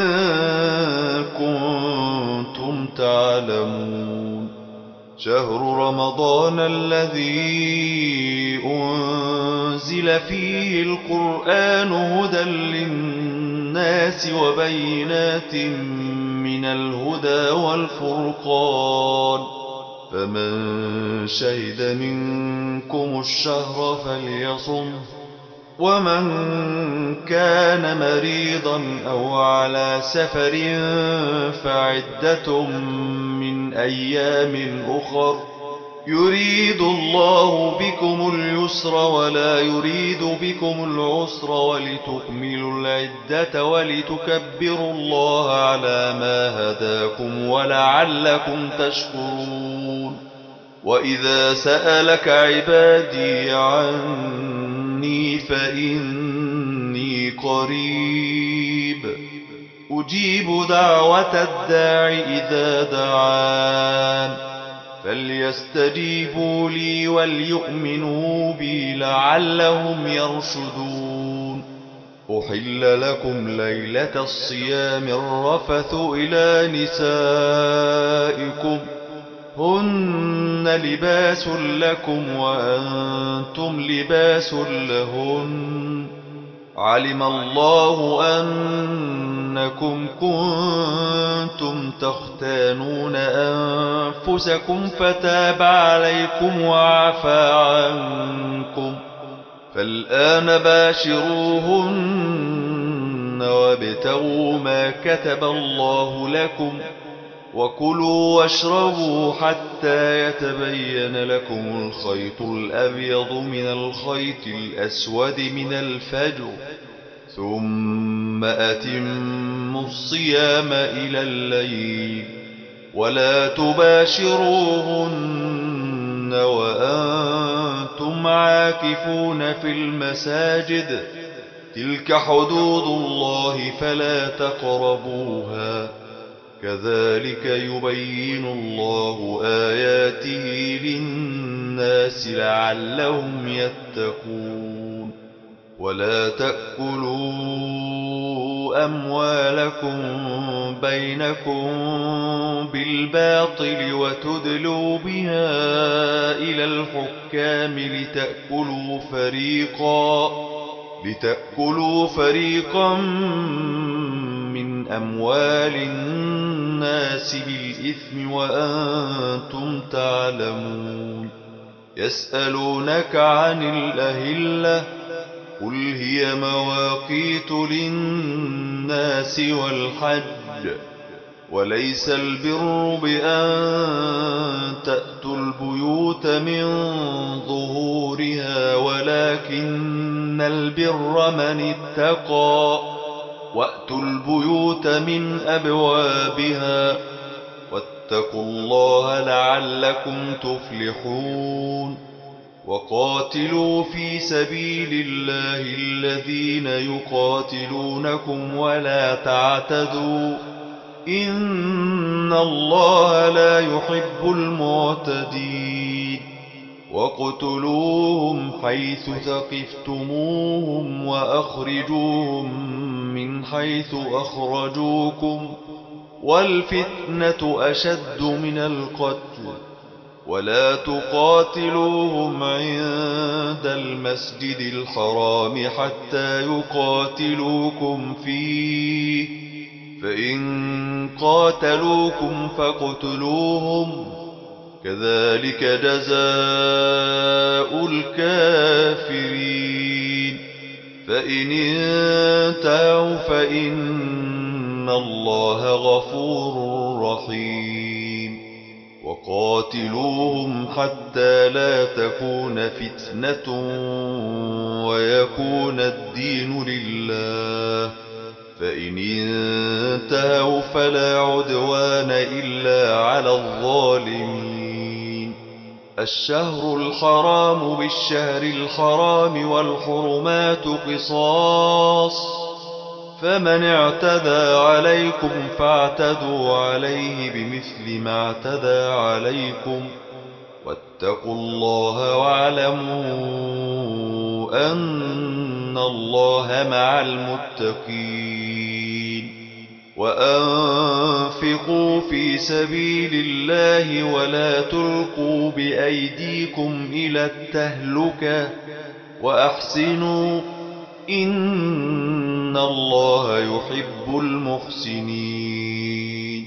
كنتم تعلمون. شهر رمضان الذي أنزل فيه القرآن هدى للناس وبينات من الهدى والفرقان فمن شهد منكم الشهر فليصمه ومن كان مريضا أو على سفر فعدة من أيام أخر يريد الله بكم اليسر ولا يريد بكم العسر ولتكملوا العدة ولتكبروا الله على ما هداكم ولعلكم تشكرون. وإذا سألك عبادي عني فإني قريب أجيب دعوة الداع إذا دعان فليستجيبوا لي وليؤمنوا بي لعلهم يرشدون. أحل لكم ليلة الصيام الرفث إلى نسائكم هن لباس لكم وأنتم لباس لهن علم الله أنكم كنتم تختانون أنفسكم فتاب عليكم وعفى عنكم فالآن باشروهن وابتغوا ما كتب الله لكم وكلوا واشربوا حتى يتبين لكم الخيط الأبيض من الخيط الأسود من الفجر ثم أتموا الصيام إلى الليل ولا تباشروهن وأنتم وأنتم عاكفون في المساجد تلك حدود الله فلا تقربوها كذلك يبين الله آياته للناس لعلهم يتقون ولا تأكلوا أموالكم بينكم بالباطل وتدلوا بها إلى الحكام لتأكلوا فريقا من أموال الناس بالإثم وأنتم تعلمون يسألونك عن الأهلة قل هي مواقيت للناس والحج وليس البر بأن تأتوا البيوت من ظهورها ولكن البر من اتقى وأتوا البيوت من أبوابها واتقوا الله لعلكم تفلحون وقاتلوا في سبيل الله الذين يقاتلونكم ولا تعتدوا إن الله لا يحب المعتدين واقتلوهم حيث ثقفتموهم وأخرجوهم من حيث أخرجوكم والفتنة أشد من القتل ولا تقاتلوهم عند المسجد الحرام حتى يقاتلوكم فيه فإن قاتلوكم فاقتلوهم كذلك جزاء الكافرين فإن انتهوا فإن الله غفور رحيم وقاتلوهم حتى لا تكون فتنة ويكون الدين لله فإن انتهوا فلا عدوان إلا على الظالمين الشهر الحرام بالشهر الحرام والحرمات قصاص فمن اعتدى عليكم فاعتدوا عليه بمثل ما اعتدى عليكم واتقوا الله واعلموا أن الله مع المتقين وأنفقوا في سبيل الله ولا تلقوا بأيديكم إلى التهلكة وأحسنوا إن الله يحب المحسنين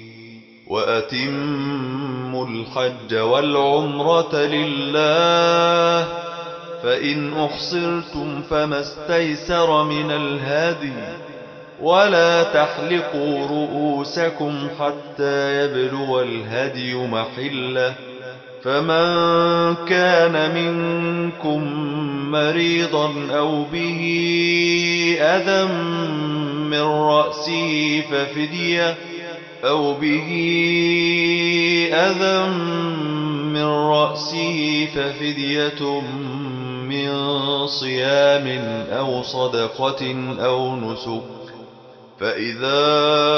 وأتموا الحج والعمرة لله فإن أحصرتم فما استيسر من الهدي ولا تحلقوا رؤوسكم حتى يبلغ الهدي محله فمن كان منكم مريضا أو به أذى من رأسه ففدية من صيام أو صدقة أو نسك فإذا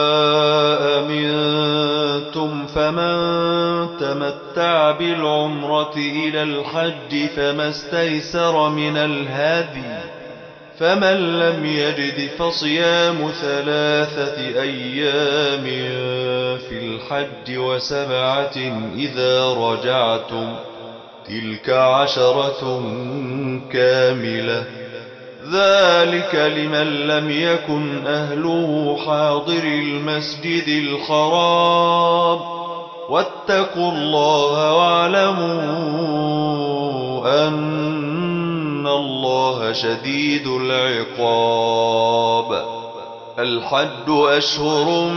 أمنتم فمن تمتع بالعمرة إلى الحج فما استيسر من الهدي فمن لم يجد فصيام 3 أيام في الحج و7 إذا رجعتم تلك 10 كاملة ذلك لمن لم يكن أهله حاضر المسجد الحرام واتقوا الله واعلموا أن الله شديد العقاب الحج أشهر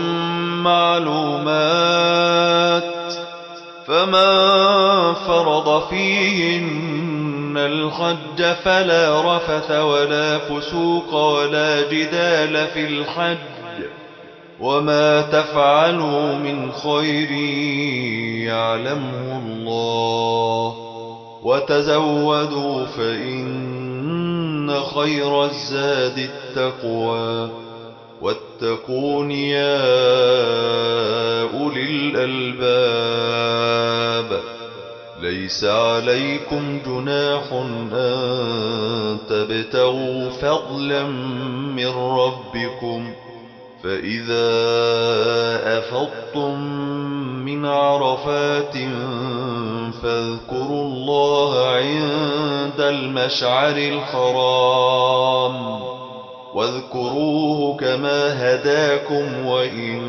معلومات فمن فرض فيهن الحج فلا رفث ولا فسوق ولا جدال في الحج وما تفعلوا من خير يعلمه الله وتزودوا فإن خير الزاد التقوى واتقون يا أولي الألباب ليس عليكم جناح أن تبتغوا فضلا من ربكم فإذا أفضتم من عرفات فاذكروا الله عند المشعر الحرام واذكروه كما هداكم وإن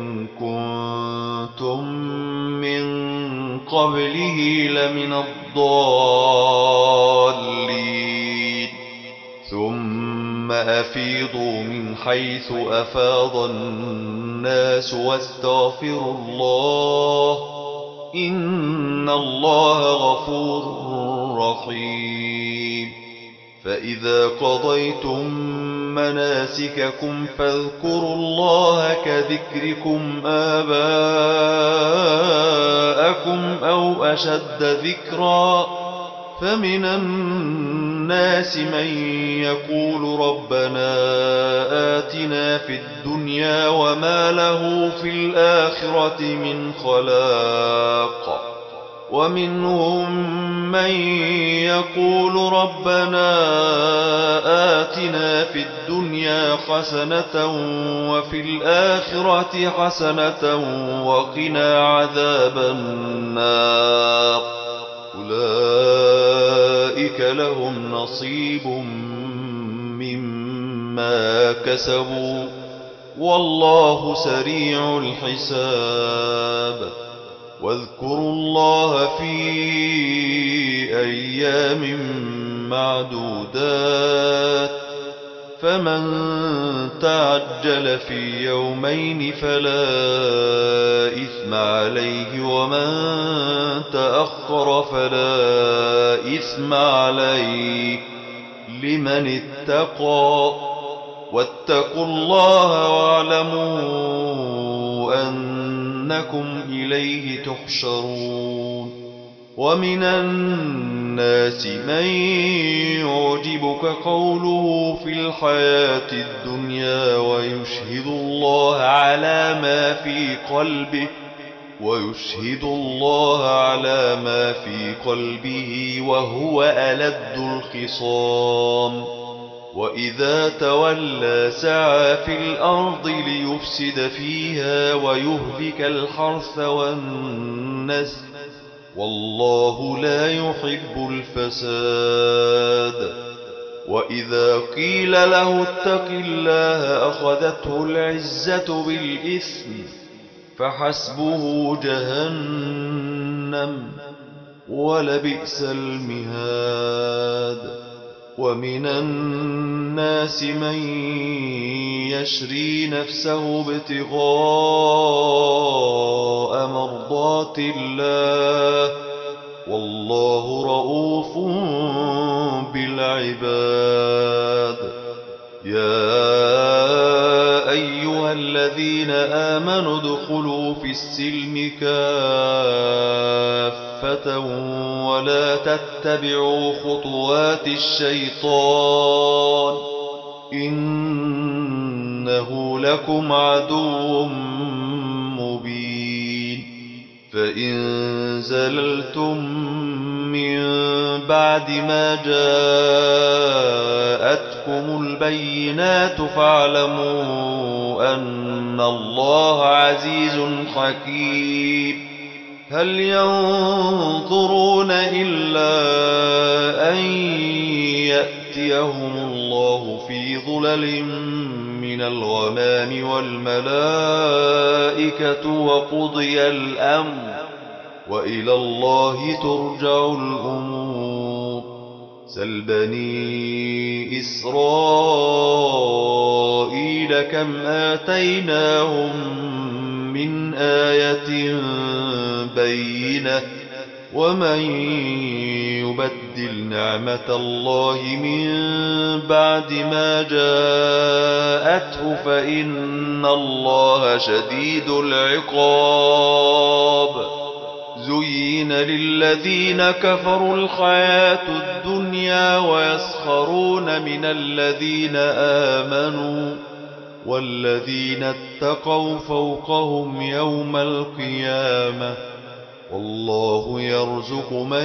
كنتم من قبله لمن الضالين ثم أفيضوا من حيث أفاض الناس واستغفروا الله إن الله غفور رحيم فإذا قضيتم مناسككم فاذكروا الله كذكركم آباءكم أو أشد ذكرا فمن الناس من يقول ربنا آتنا في الدنيا وما له في الآخرة من خلاق ومنهم من يقول ربنا آتنا في الدنيا حسنة وفي الآخرة حسنة وقنا عذاب النار أولئك لهم نصيب مما كسبوا والله سريع الحساب واذكروا الله في أيام معدودات فمن تعجل في يومين فلا إثم عليه ومن تأخر فلا إثم عليه لمن اتقى واتقوا الله واعلموا أنكم إليه تحشرون ومن الناس من يعجبك قوله في الحياة الدنيا ويشهد الله على ما في قلبه وهو ألد الخصام وإذا تولى سعى في الأرض ليفسد فيها ويهلك الحرث والنسل والله لا يحب الفساد وإذا قيل له اتق الله أخذته العزة بالإثم فحسبه جهنم ولبئس المهاد ومن الناس من يشري نفسه ابتغاء مرضات الله والله رؤوف بالعباد يا أيها الذين آمنوا ادخلوا في السلم كافة ولا تتبعوا خطوات الشيطان إنه لكم عدو مبين فإن زللتم من بعد ما جاءتكم البينات فاعلموا أن الله عزيز حكيم هل ينظرون إلا أن يأتيهم الله في ظلل من الغمام والملائكة وقضي الأمر وإلى الله ترجع الأمور سل بني إسرائيل كم آتيناهم من آية بينة ومن يبدل نعمة الله من بعد ما جاءته فإن الله شديد العقاب زين للذين كفروا الحياة الدنيا ويسخرون من الذين آمنوا والذين اتقوا فوقهم يوم القيامة والله يرزق من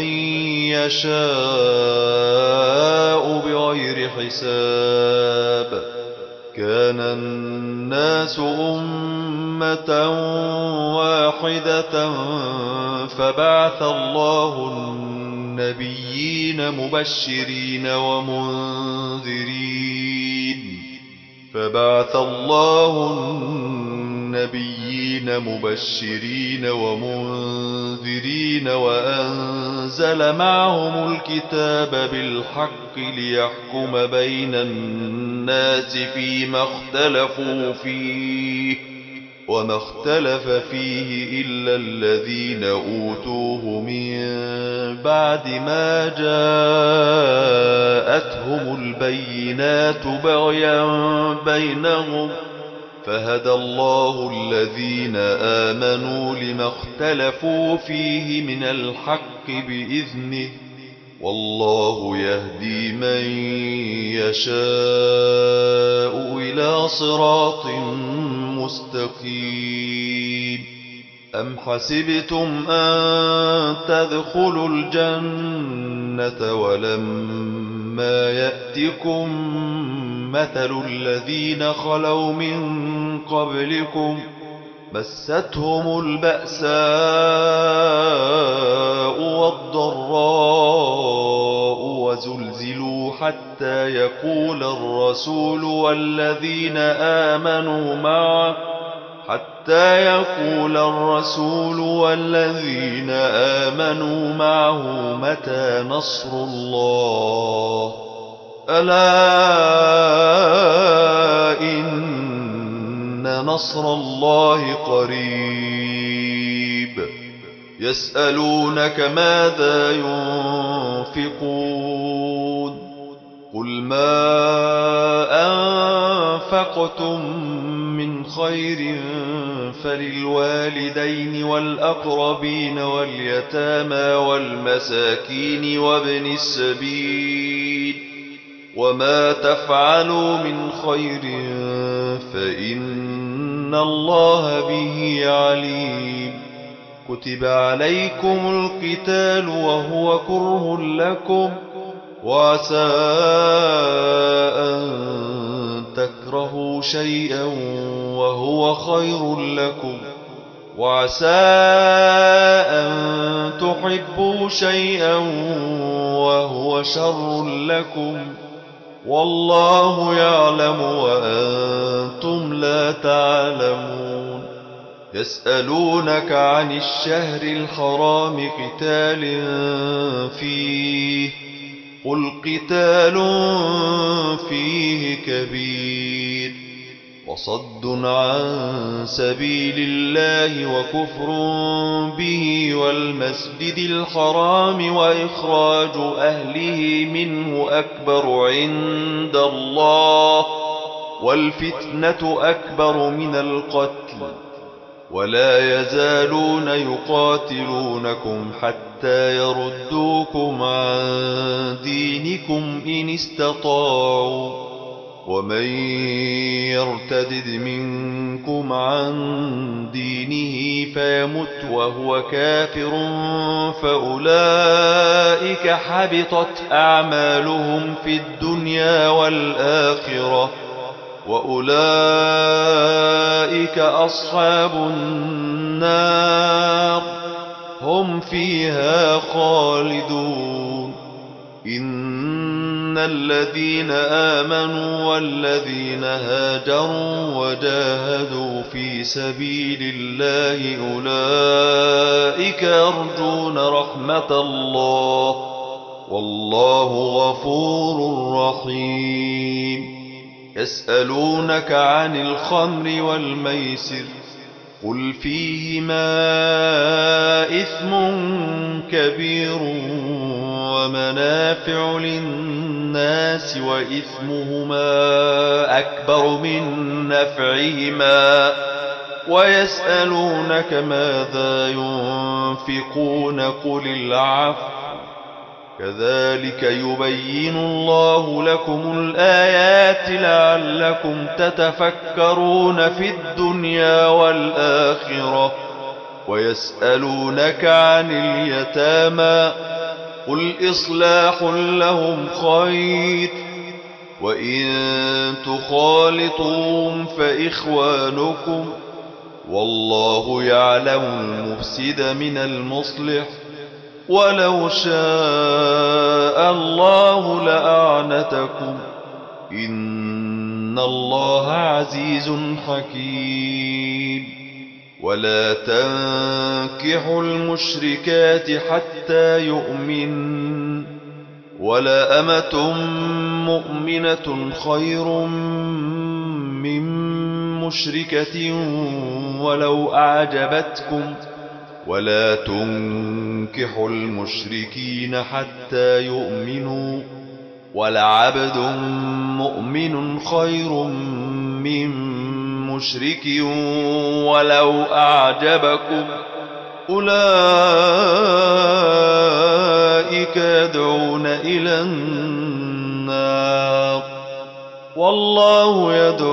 يشاء بغير حساب. كان الناس أمة واحدة فبعث الله النبيين مبشرين ومنذرين وأنزل معهم الكتاب بالحق ليحكم بين الناس فيما اختلفوا فيه وما اختلف فيه إلا الذين أوتوه من بعد ما جاءتهم البينات بغيا بينهم فهدى الله الذين آمنوا لما اختلفوا فيه من الحق بإذنه والله يهدي من يشاء إلى صراط مستقيم. أم حسبتم أن تدخلوا الجنة ولما يأتكم مثل الذين خلوا من قبلكم مستهم البأساء والضراء وزلزلوا حتى يقول الرسول والذين آمنوا معه متى نصر الله ألا إن نصر الله قريب. يسألونك ماذا ينفقون قل ما أنفقتم من خير فللوالدين والأقربين واليتامى والمساكين وابن السبيل وما تفعلوا من خير فإن الله به عليم. كتب عليكم القتال وهو كره لكم وعسى أن تكرهوا شيئا وهو خير لكم وعسى أن تحبوا شيئا وهو شر لكم والله يعلم وأنتم لا تعلمون. يسألونك عن الشهر الحرام قتال فيه قل قتال فيه كبير وصد عن سبيل الله وكفر به والمسجد الحرام وإخراج أهله منه أكبر عند الله والفتنة أكبر من القتل ولا يزالون يقاتلونكم حتى يردوكم عن دينكم إن استطاعوا ومن يرتدد منكم عن دينه فيمت وهو كافر فأولئك حبطت أعمالهم في الدنيا والآخرة وأولئك أصحاب النار هم فيها خالدون. إن الذين آمنوا والذين هاجروا وجاهدوا في سبيل الله أولئك يرجون رحمة الله والله غفور رحيم. يسألونك عن الخمر والميسر قل فيهما إثم كبير ومنافع للناس وإثمهما أكبر من نفعهما ويسألونك ماذا ينفقون قل العفو كذلك يبين الله لكم الآيات لعلكم تتفكرون في الدنيا والآخرة ويسألونك عن اليتامى قل إصلاح لهم خير وإن تخالطوهم فإخوانكم والله يعلم المفسد من المصلح ولو شاء الله لأعنتكم إن الله عزيز حكيم ولا تنكحوا المشركات حتى يؤمن ولا أمة مؤمنة خير من مشركة ولو أعجبتكم ولا تنكحوا المشركين حتى يؤمنوا ولعبد مؤمن خير من مشرك ولو أعجبكم أولئك يدعون إلى النار والله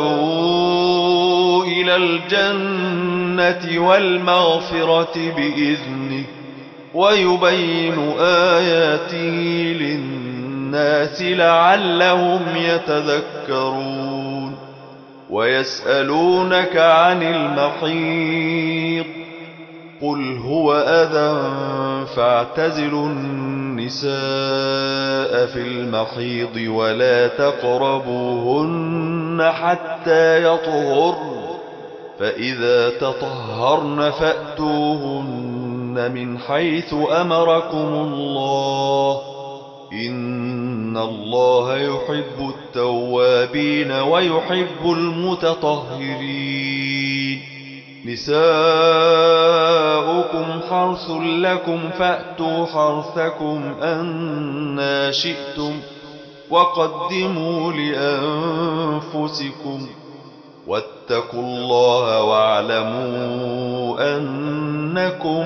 يدعو إلى الجنة والمغفرة بإذنه ويبين آياته للناس لعلهم يتذكرون ويسألونك عن المحيض قل هو أذى فاعتزلوا النساء في المحيض ولا تقربوهن حتى يطهرن فإذا تطهرن فأتوهن من حيث أمركم الله إن الله يحب التوابين ويحب المتطهرين نساؤكم حرث لكم فأتوا حرثكم أنى شئتم وقدموا لأنفسكم واتقوا الله واعلموا أنكم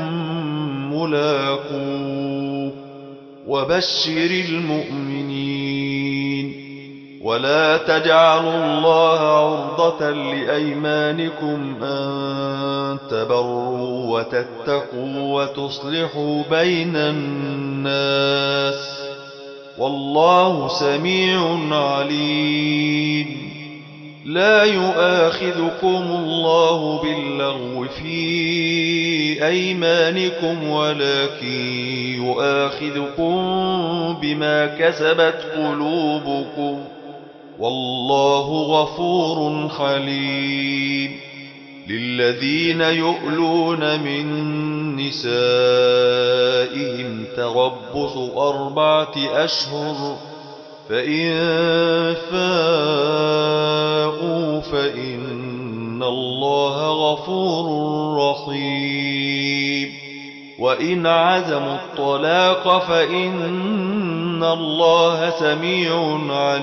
ملاقوه وبشر المؤمنين ولا تجعلوا الله عرضة لأيمانكم أن تبروا وتتقوا وتصلحوا بين الناس والله سميع عليم لا يؤاخذكم الله باللغو في أيمانكم ولكن يؤاخذكم بما كسبت قلوبكم والله غفور حليم للذين يؤلون من نسائهم تربص 4 أشهر فإن فاءوا فإن الله غفور رحيم وإن عزموا الطلاق فإن الله سميع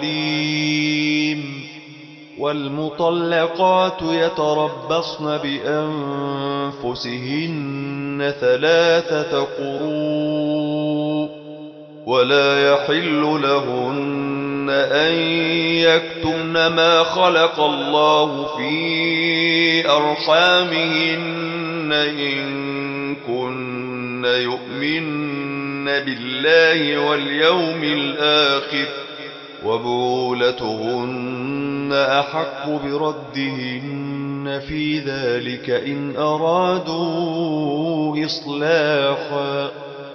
عليم والمطلقات يتربصن بأنفسهن 3 قروء ولا يحل لهن أن يكتمن ما خلق الله في أرحامهن إن كن يؤمن بالله واليوم الآخر وبعولتهن أحق بردهن في ذلك إن أرادوا إصلاحا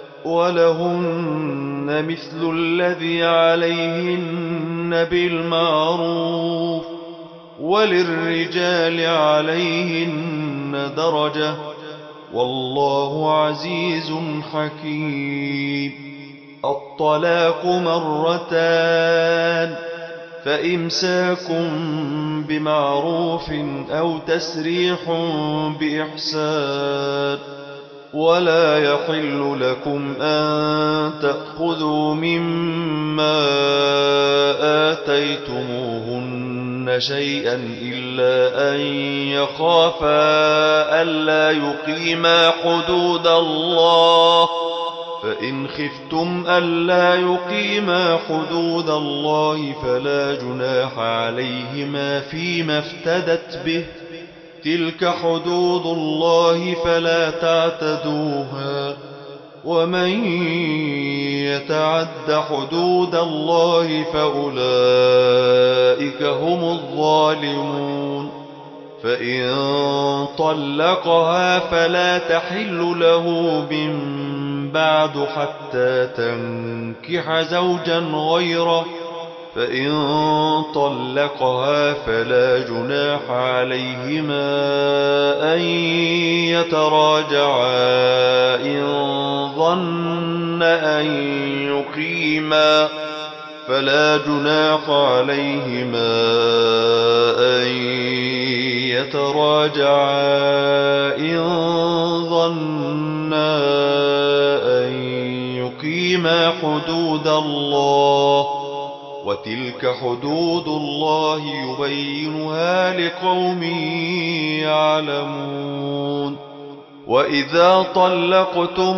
ولهن مثل الذي عليهن بالمعروف وللرجال عليهن درجة والله عزيز حكيم الطلاق 2 فإمساك بمعروف أو تسريح بإحسان ولا يحل لكم أن تأخذوا مما آتيتموهن شيئا إلا أن يخافا ألا يقيما حدود الله، فإن خفتم ألا يقيما حدود الله فلا جناح عليهما فيما افتدت به، تلك حدود الله فلا تعتدوها، ومن يتعد حدود الله فأولئك هم الظالمون. فإن طلقها فلا تحل له من بعد حتى تنكح زوجا غيره، فإن طلقها فلا جناح عليهما أن يتراجعا إن ظن أن يقيما، فلا جناح عليهما أن يتراجعا إن ظنا أن يقيما حدود الله، وتلك حدود الله يبينها لقوم يعلمون. وإذا طلقتم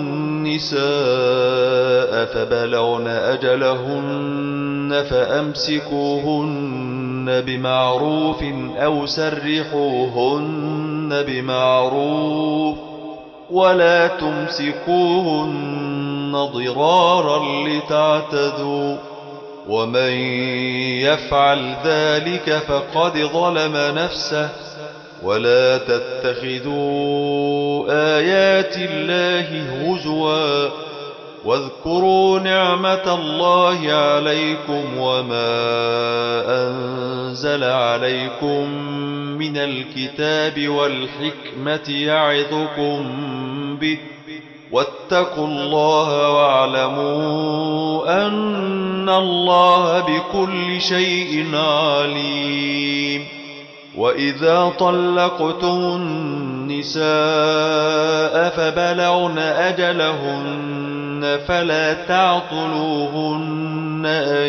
النساء فبلغن أجلهن فأمسكوهن بمعروف أو سرحوهن بمعروف، ولا تمسكوهن ضرارا لتعتدوا، ومن يفعل ذلك فقد ظلم نفسه. ولا تتخذوا آيات الله هزوا، واذكروا نعمة الله عليكم وما أنزل عليكم من الكتاب والحكمة يعظكم به، واتقوا الله واعلموا أن الله بكل شيء عليم. وإذا طلقتم النساء فبلغن أجلهن فلا تعضلوهن أن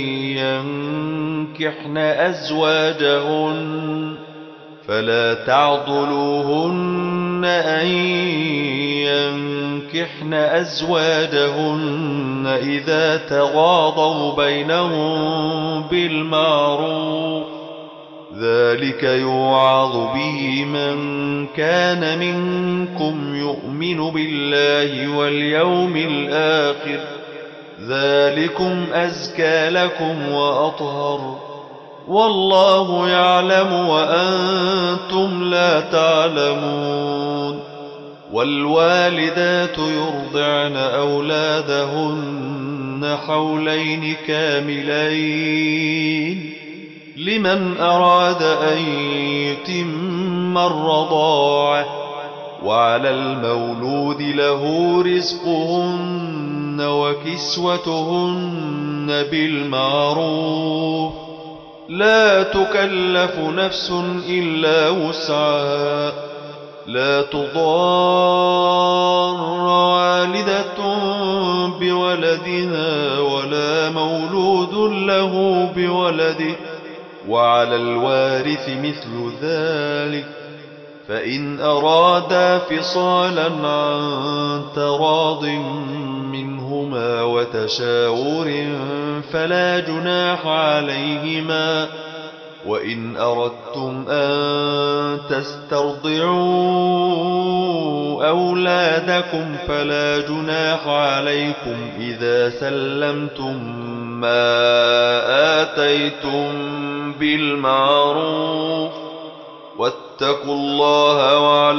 ينكحن أزواجهن إذا تراضوا بينهم بالمعروف، ذلك يوعظ به من كان منكم يؤمن بالله واليوم الآخر، ذلكم أزكى لكم وأطهر، والله يعلم وأنتم لا تعلمون. والوالدات يرضعن أولادهن حولين كاملين لمن أراد أن يتم الرضاعة، وعلى المولود له رزقهن وكسوتهن بالمعروف، لا تكلف نفس إلا وسعها، لا تضار والدة بولدها ولا مولود له بولده، وعلى الوارث مثل ذلك، فإن أرادا فصالا عن تراض منهما وتشاور فلا جناح عليهما. وإن أردتم أن تسترضعوا أولادكم فلا جناح عليكم إذا سلمتم ما آتيتم بالمعروف، واتقوا الله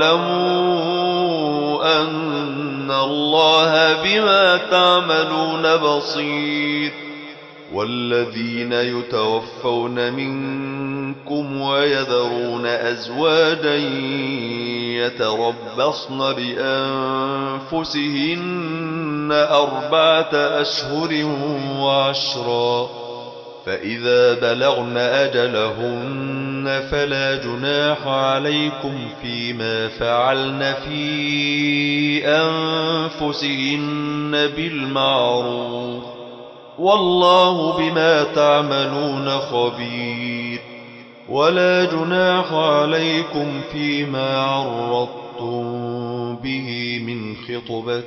واعلموا أن الله بما تعملون بصير. والذين يتوفون منكم ويذرون أزواجا يتربصن بأنفسهن 4 أشهر وعشرا، فإذا بلغن أجلهن فلا جناح عليكم فيما فعلن في أنفسهن بالمعروف، والله بما تعملون خبير. ولا جناح عليكم فيما عرضتم به من خطبة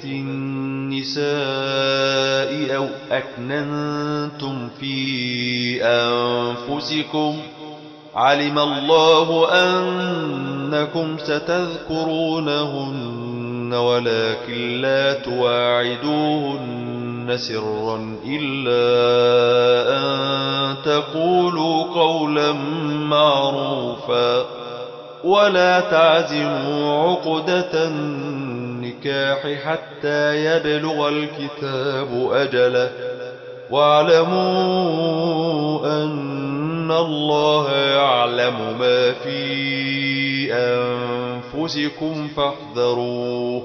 النساء أو أكننتم في أنفسكم علم الله أنكم ستذكرونهن ولكن لا تواعدوهن سرا إلا أن تقولوا قولا معروفا ولا تعزموا عقدة النكاح حتى يبلغ الكتاب أجله واعلموا أن الله يعلم ما في أنفسكم فاحذروه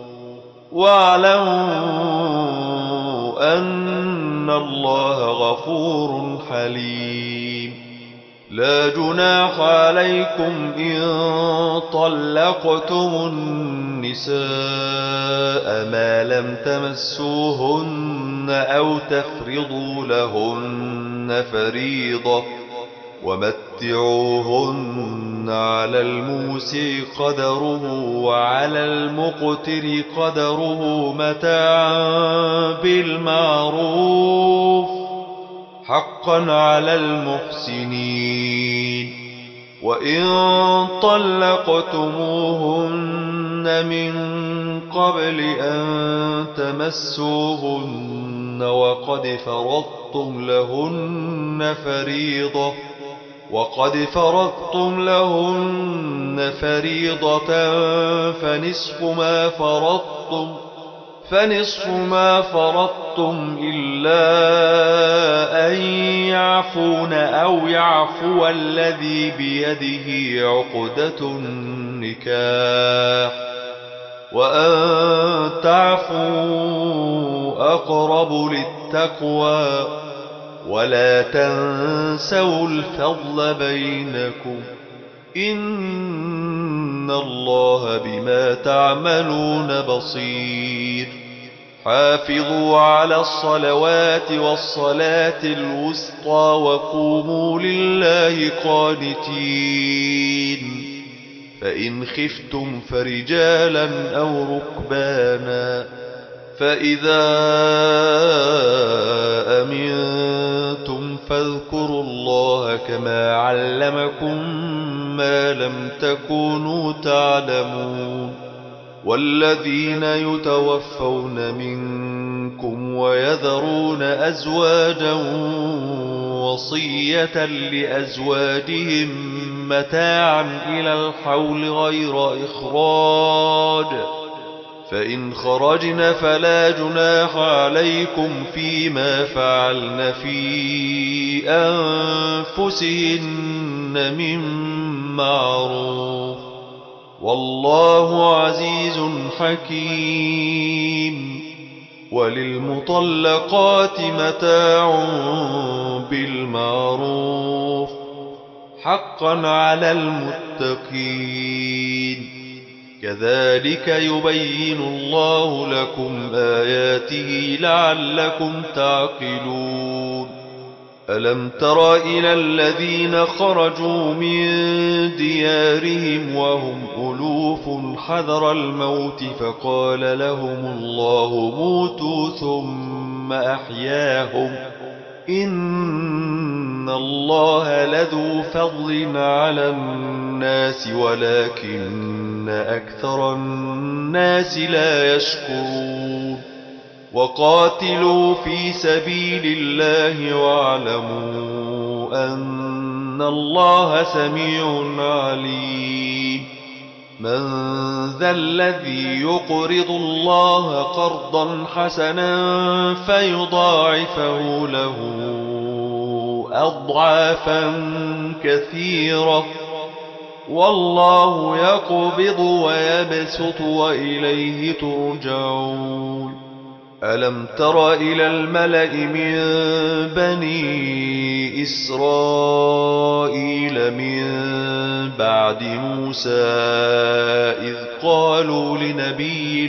واعلموا أن الله غفور حليم لا جناح عليكم إن طلقتم النساء ما لم تمسوهن أو تفرضوا لهن فريضة ومتعوهن على الموسع قدره وعلى المقتر قدره متاعا بالمعروف حقا على المحسنين وإن طلقتموهن من قبل أن تمسوهن وقد فرضتم لهن فريضة فنصف ما فرضتم إلا أن يعفون أو يعفو الذي بيده عقدة النكاح وأن تعفوا أقرب للتقوى ولا تنسوا الفضل بينكم إن الله بما تعملون بصير حافظوا على الصلوات والصلاة الوسطى وقوموا لله قانتين فإن خفتم فرجالا أو ركبانا فإذا أمنتم فاذكروا الله كما علمكم ما لم تكونوا تعلمون والذين يتوفون منكم ويذرون أزواجا وصية لأزواجهم متاعا إلى الحول غير إخراج فإن خرجن فلا جناح عليكم فيما فعلن في أنفسهن من معروف والله عزيز حكيم وللمطلقات متاع بالمعروف حقا على المتقين كذلك يبين الله لكم آياته لعلكم تعقلون ألم تر إلى الذين خرجوا من ديارهم وهم ألوف حذر الموت فقال لهم الله موتوا ثم أحياهم إن الله لذو فضل على الناس ولكن أكثر الناس لا يشكرون وقاتلوا في سبيل الله واعلموا أن الله سميع عليم من ذا الذي يقرض الله قرضا حسنا فيضاعفه له أضعافا كثيرة والله يقبض ويبسط وإليه ترجعون ألم تر إلى الملأ من بني إسرائيل من بعد موسى إذ قالوا لنبي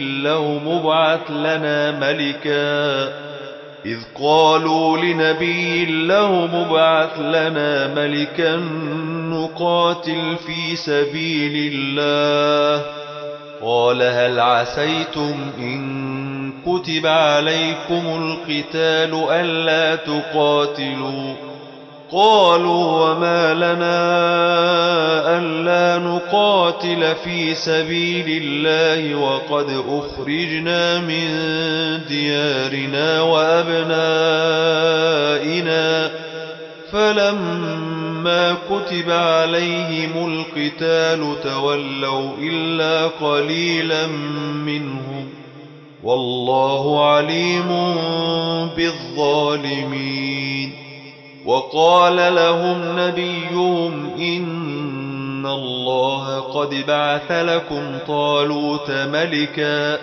له مبعث لنا ملكا نقاتل في سبيل الله. قال هل عسيتم إن كتب عليكم القتال ألا تقاتلوا؟ قالوا وما لنا ألا نقاتل في سبيل الله وقد أخرجنا من ديارنا وأبنائنا. فلما كتب عليهم القتال تولوا إلا قليلا منهم والله عليم بالظالمين. وقال لهم نبيهم إن الله قد بعث لكم طالوت ملكا.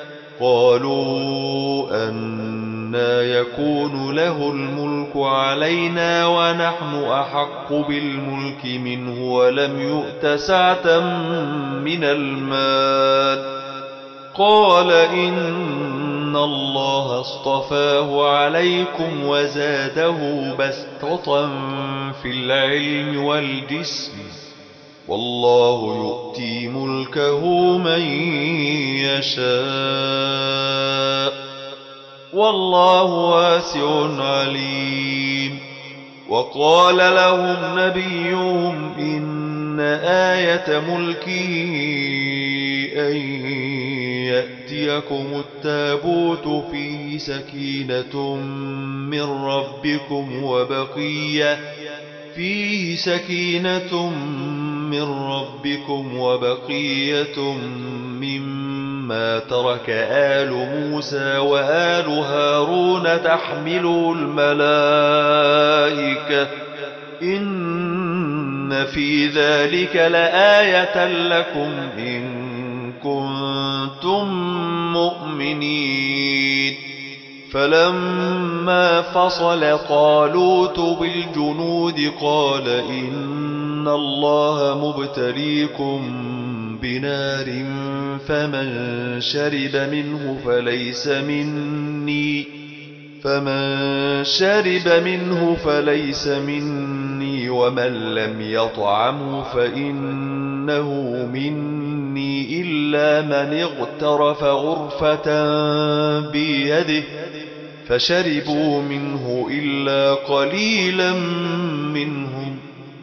قالوا أنى يكون له الملك علينا ونحن أحق بالملك منه ولم يؤت سعة من المال. قال إن الله اصطفاه عليكم وزاده بسطة في العلم والجسم والله يؤتي ملكه من يشاء والله واسع عليم. وقال لهم نبيهم إن آية ملكه أن يأتيكم التابوت فيه سكينة من ربكم وبقية مما ترك آل موسى وآل هارون تحمله الملائكة إن في ذلك لآية لكم إن كنتم مؤمنين. فلما فصل طالوت بالجنود قال إن الله مبتليكم بنار فمن شرب منه فليس مني ومن لم يطعمه فإنه مني إلا من اغترف غرفة بيده. فشربوا منه إلا قليلا منهم.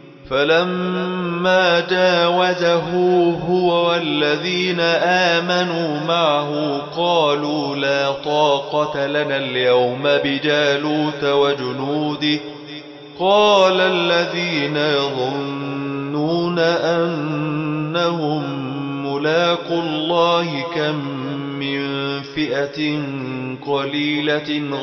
فلما جاوزه هو والذين آمنوا معه قالوا لا طاقة لنا اليوم بجالوت وجنوده. قال الذين يظنون أنهم ملاقو الله كم من فئة قليلة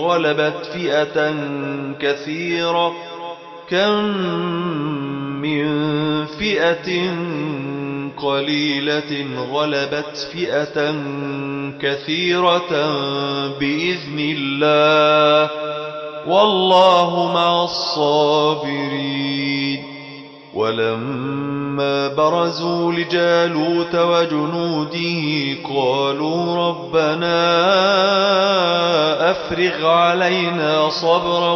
غلبت فئة كثيرة بإذن الله والله مع الصابرين. ولما برزوا لجالوت وجنوده قالوا ربنا أفرغ علينا صبرا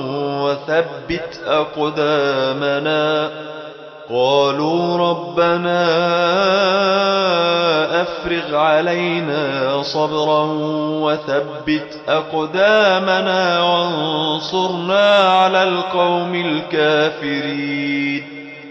وثبت أقدامنا وانصرنا على القوم الكافرين.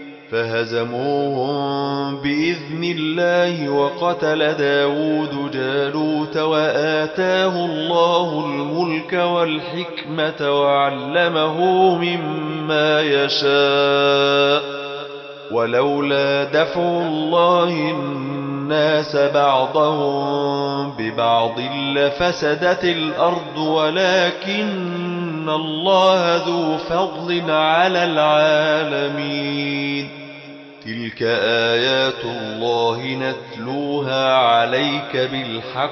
فهزموهم بإذن الله وقتل داود جالوت وآتاه الله الملك والحكمة وعلمه مما يشاء. ولولا دفع الله الناس بعضهم ببعض لفسدت الأرض ولكن الله ذو فضل على العالمين. تلك آيات الله نتلوها عليك بالحق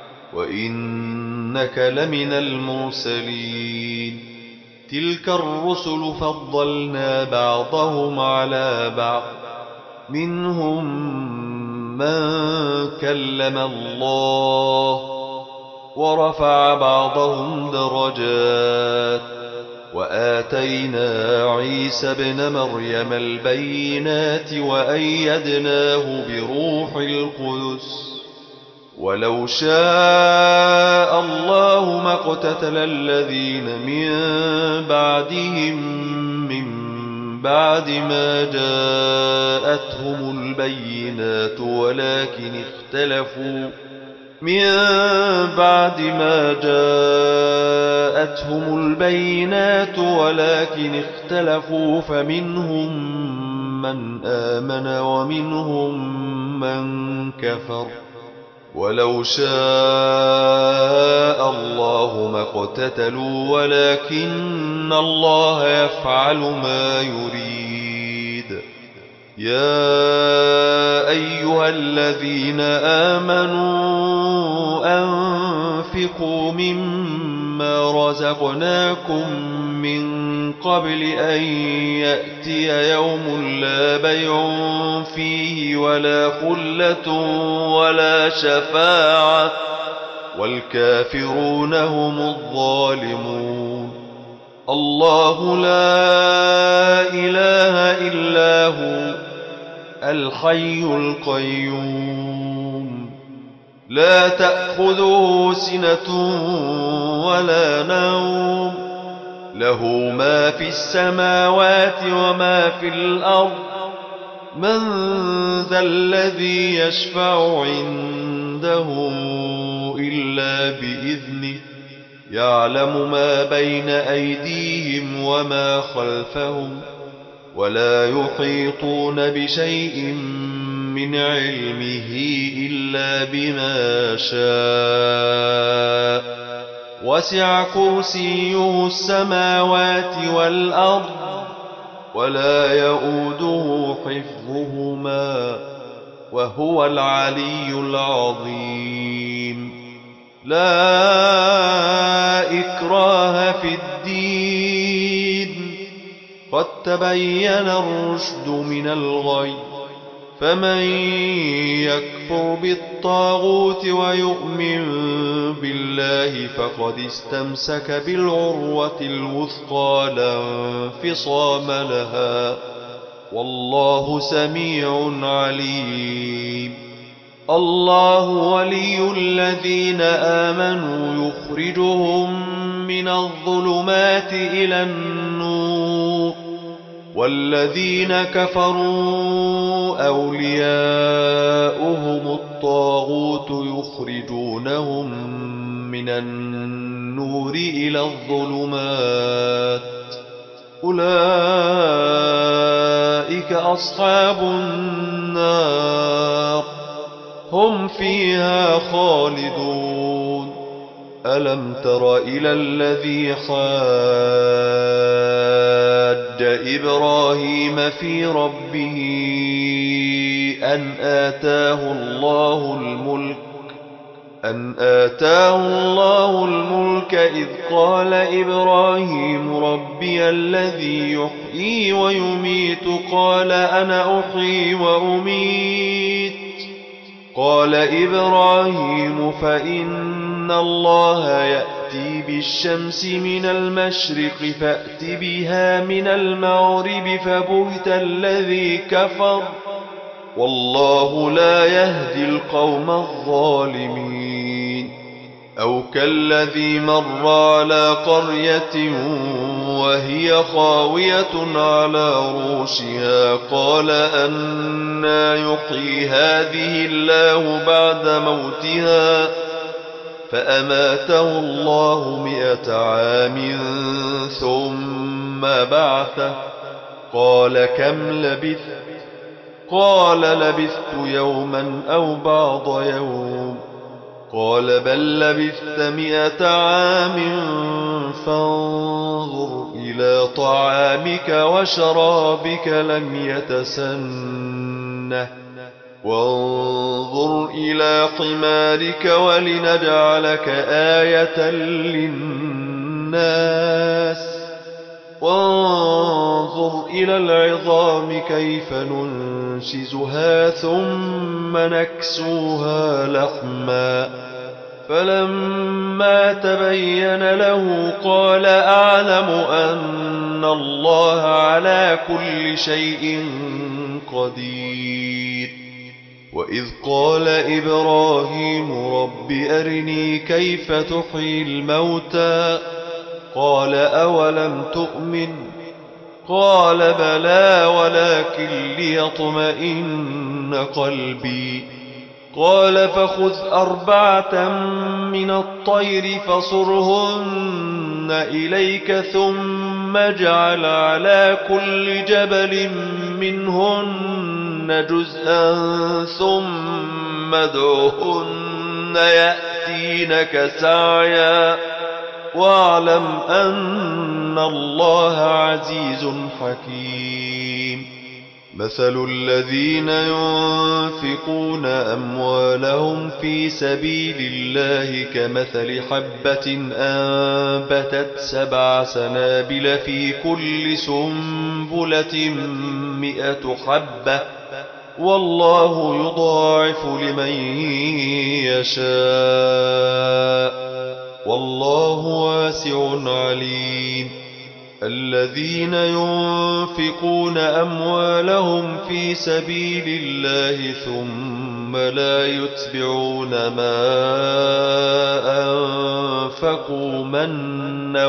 وإنك لمن المرسلين. تلك الرسل فضلنا بعضهم على بعض منهم من كلم الله ورفع بعضهم درجات وآتينا عيسى ابن مريم البينات وأيدناه بروح القدس ولو شاء الله ما اقتتل الذين من بعدهم من بعد ما جاءتهم البينات ولكن اختلفوا فمنهم من آمن ومنهم من كفر ولو شاء الله ما اقتتلوا ولكن الله يفعل ما يريد. يا أيها الذين آمنوا أنفقوا مما رزقناكم من قبل أن يأتي يوم لا بيع فيه ولا خلة ولا شفاعة والكافرون هم الظالمون. الله لا إله إلا هو الحي القيوم لا تأخذه سنة ولا نوم له ما في السماوات وما في الأرض من ذا الذي يشفع عنده إلا بإذنه يعلم ما بين أيديهم وما خلفهم ولا يحيطون بشيء من علمه إلا بما شاء وسع كرسيه السماوات والأرض ولا يؤوده حفظهما وهو العلي العظيم. لا إكراه في الدين قد تبين الرشد من الغي فمن يكفر بالطاغوت ويؤمن بالله فقد استمسك بالعروة الوثقى لا انفصام لها والله سميع عليم. الله ولي الذين آمنوا يخرجهم من الظلمات إلى النور والذين كفروا أولياؤهم الطاغوت يخرجونهم من النور إلى الظلمات أولئك أصحاب النار هم فيها خالدون. ألم تر إلى الذي حاج إبراهيم في ربه أن آتاه الله الملك إذ قال إبراهيم ربي الذي يحيي ويميت قال أنا أحيي وأميت قال إبراهيم فإن الله يأتي بالشمس من المشرق فأت بها من المغرب فبهت الذي كفر والله لا يهدي القوم الظالمين. أو كالذي مر على قرية وهي خاوية على عروشها قال أنى يحيي هذه الله بعد موتها فأماته الله 100 عام ثم بعثه قال كم لبثت قال لبثت يوما أو بعض يوم قال بل لبثت 100 عام فانظر إلى طعامك وشرابك لم يتسنه وانظر إلى حمارك ولنجعلك آية للناس وانظر إلى العظام كيف ننشزها ثم نكسوها لحما فلما تبين له قال أعلم أن الله على كل شيء قدير. وإذ قال إبراهيم رب أرني كيف تحيي الموتى قال أولم تؤمن قال بلى ولكن ليطمئن قلبي قال فخذ 4 من الطير فصرهن إليك ثم اجعل على كل جبل منهن جزءا ثم ادعهن يأتينك سعيا واعلم أن الله عزيز حكيم. مثل الذين ينفقون أموالهم في سبيل الله كمثل حبة أنبتت 7 سنابل في كل سنبلة 100 حبة والله يضاعف لمن يشاء والله واسع عليم. الذين ينفقون أموالهم في سبيل الله ثم لا يتبعون ما أنفقوا منا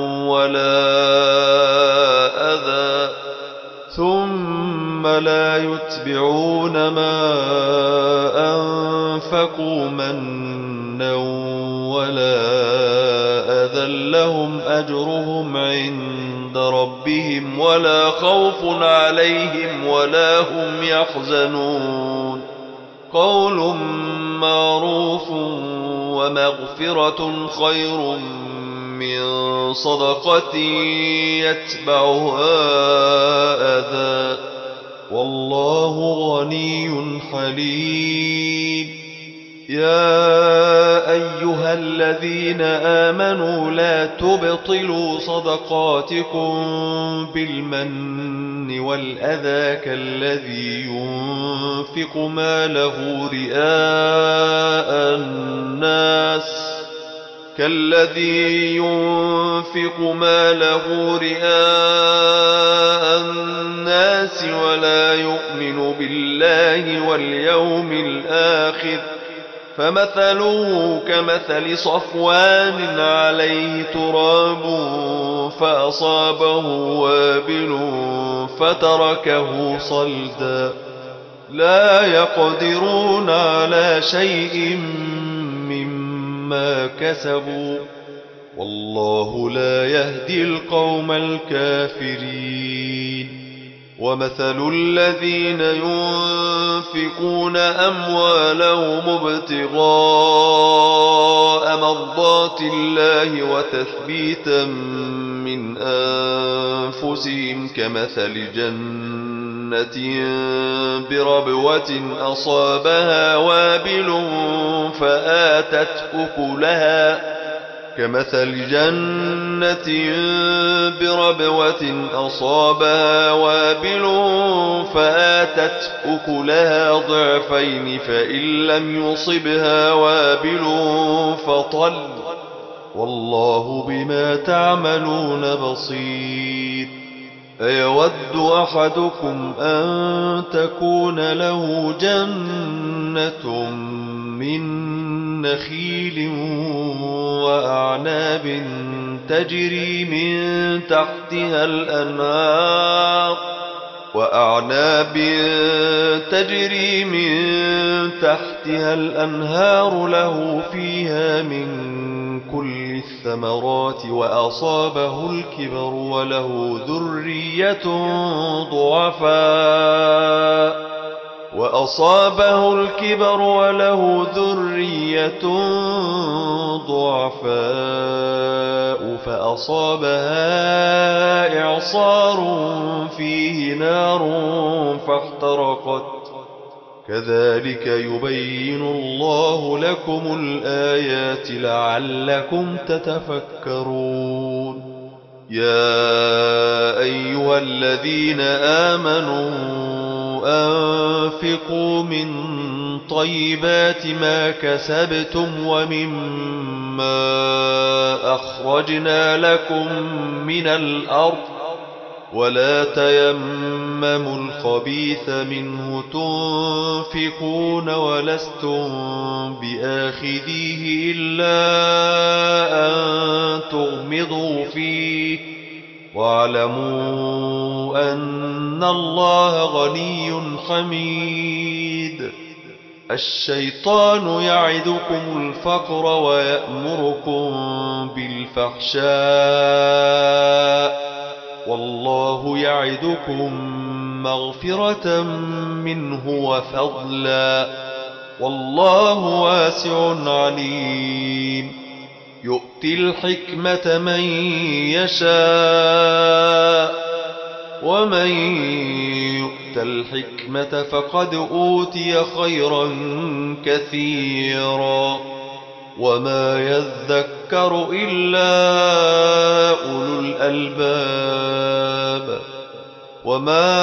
ولا أذى لهم أجرهم عند ربهم ولا خوف عليهم ولا هم يحزنون. قول معروف ومغفرة خير من صدقة يتبعها أذى والله غني حليم. يا أيها الذين آمنوا لا تبطلوا صدقاتكم بالمن والأذى كالذي ينفق ماله رئاء الناس ولا يؤمن بالله واليوم الآخر فمثله كمثل صفوان عليه تراب فأصابه وابل فتركه صلدا لا يقدرون على شيء مما كسبوا والله لا يهدي القوم الكافرين. ومثل الذين ينفقون أموالهم ابتغاء مرضات الله وتثبيتا من أنفسهم كمثل جنة بربوة أصابها وابل فآتت أكلها ضعفين فإن لم يصبها وابل فطل والله بما تعملون بصير. أيود أحدكم أن تكون له جنة من نخيل وأعناب تجري من تحتها الأنهار له فيها من كل الثمرات وأصابه الكبر وله ذرية ضعفاء فأصابها إعصار فيه نار فاحترقت كذلك يبين الله لكم الآيات لعلكم تتفكرون. يا أيها الذين آمنوا أنفقوا من طيبات ما كسبتم ومما أخرجنا لكم من الأرض ولا تيمموا الخبيث منه تنفقون ولستم بآخذيه إلا أن تغمضوا فيه واعلموا أن الله غني حميد. الشيطان يعدكم الفقر ويأمركم بالفحشاء والله يعدكم مغفرة منه وفضلا والله واسع عليم. يؤتي الحكمة من يشاء ومن يؤت الحكمة فقد أوتي خيرا كثيرا وما يذكر إلا أولو الألباب. وما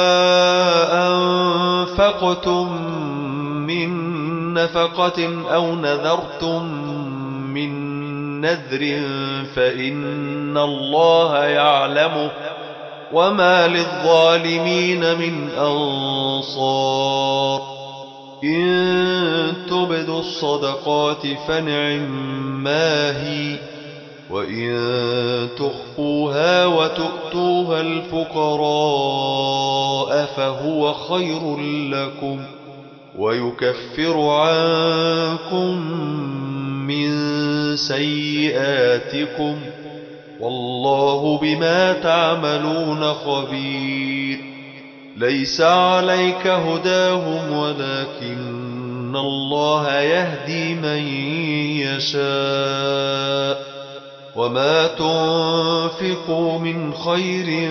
أنفقتم من نفقة أو نذرتم من نذر فإن الله يعلمه وما للظالمين من أنصار. إن تبدوا الصدقات فنعما هي وإن تخفوها وتؤتوها الفقراء فهو خير لكم ويكفر عنكم من سيئاتكم والله بما تعملون خبير. ليس عليك هداهم ولكن الله يهدي من يشاء. وما تنفقوا من خير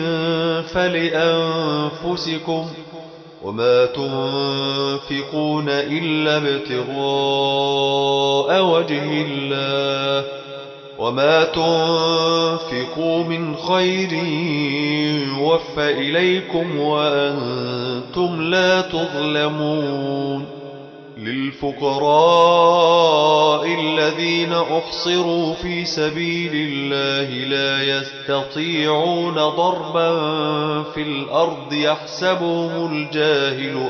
فلأنفسكم وما تنفقون إلا ابتغاء وجه الله وما تنفقوا من خير يوفى إليكم وأنتم لا تظلمون. للفقراء الذين أحصروا في سبيل الله لا يستطيعون ضربا في الأرض يحسبهم الجاهل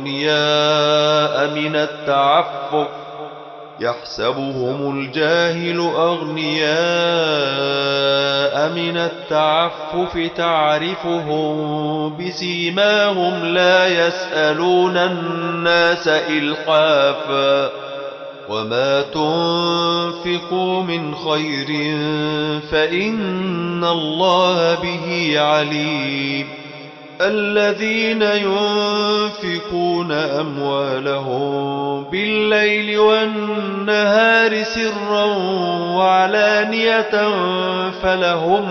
أغنياء من التعفف تعرفهم بسيماهم لا يسألون الناس إلحافا. وما تنفقوا من خير فإن الله به عليم. الذين ينفقون أموالهم بالليل والنهار سرا وعلانية فلهم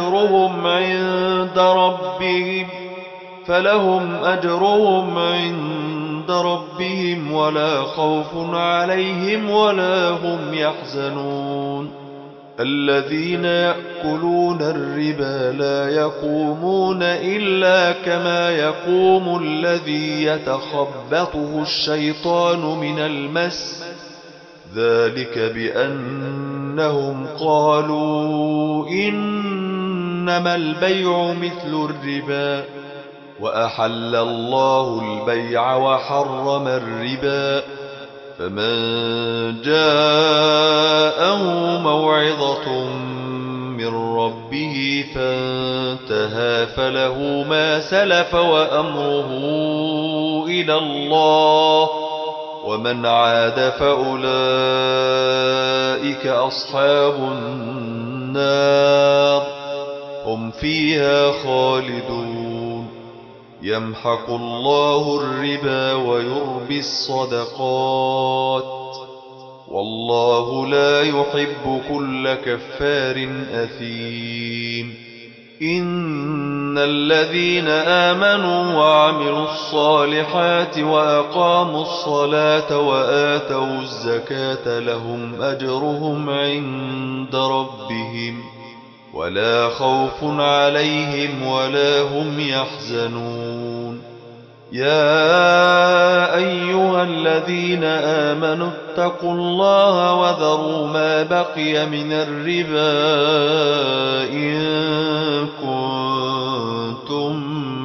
أجرهم عند ربهم ولا خوف عليهم ولا هم يحزنون. الذين يأكلون الربا لا يقومون إلا كما يقوم الذي يتخبطه الشيطان من المس ذلك بأنهم قالوا إنما البيع مثل الربا وأحل الله البيع وحرم الربا. فمن جاءه موعظة من ربه فانتهى فله ما سلف وأمره إلى الله ومن عاد فأولئك أصحاب النار هم فيها خالدون. يمحق الله الربا ويربي الصدقات والله لا يحب كل كفار أثيم. إن الذين آمنوا وعملوا الصالحات وأقاموا الصلاة وآتوا الزكاة لهم أجرهم عند ربهم ولا خوف عليهم ولا هم يحزنون. يا أيها الذين آمنوا اتقوا الله وذروا ما بقي من الربا إن كنتم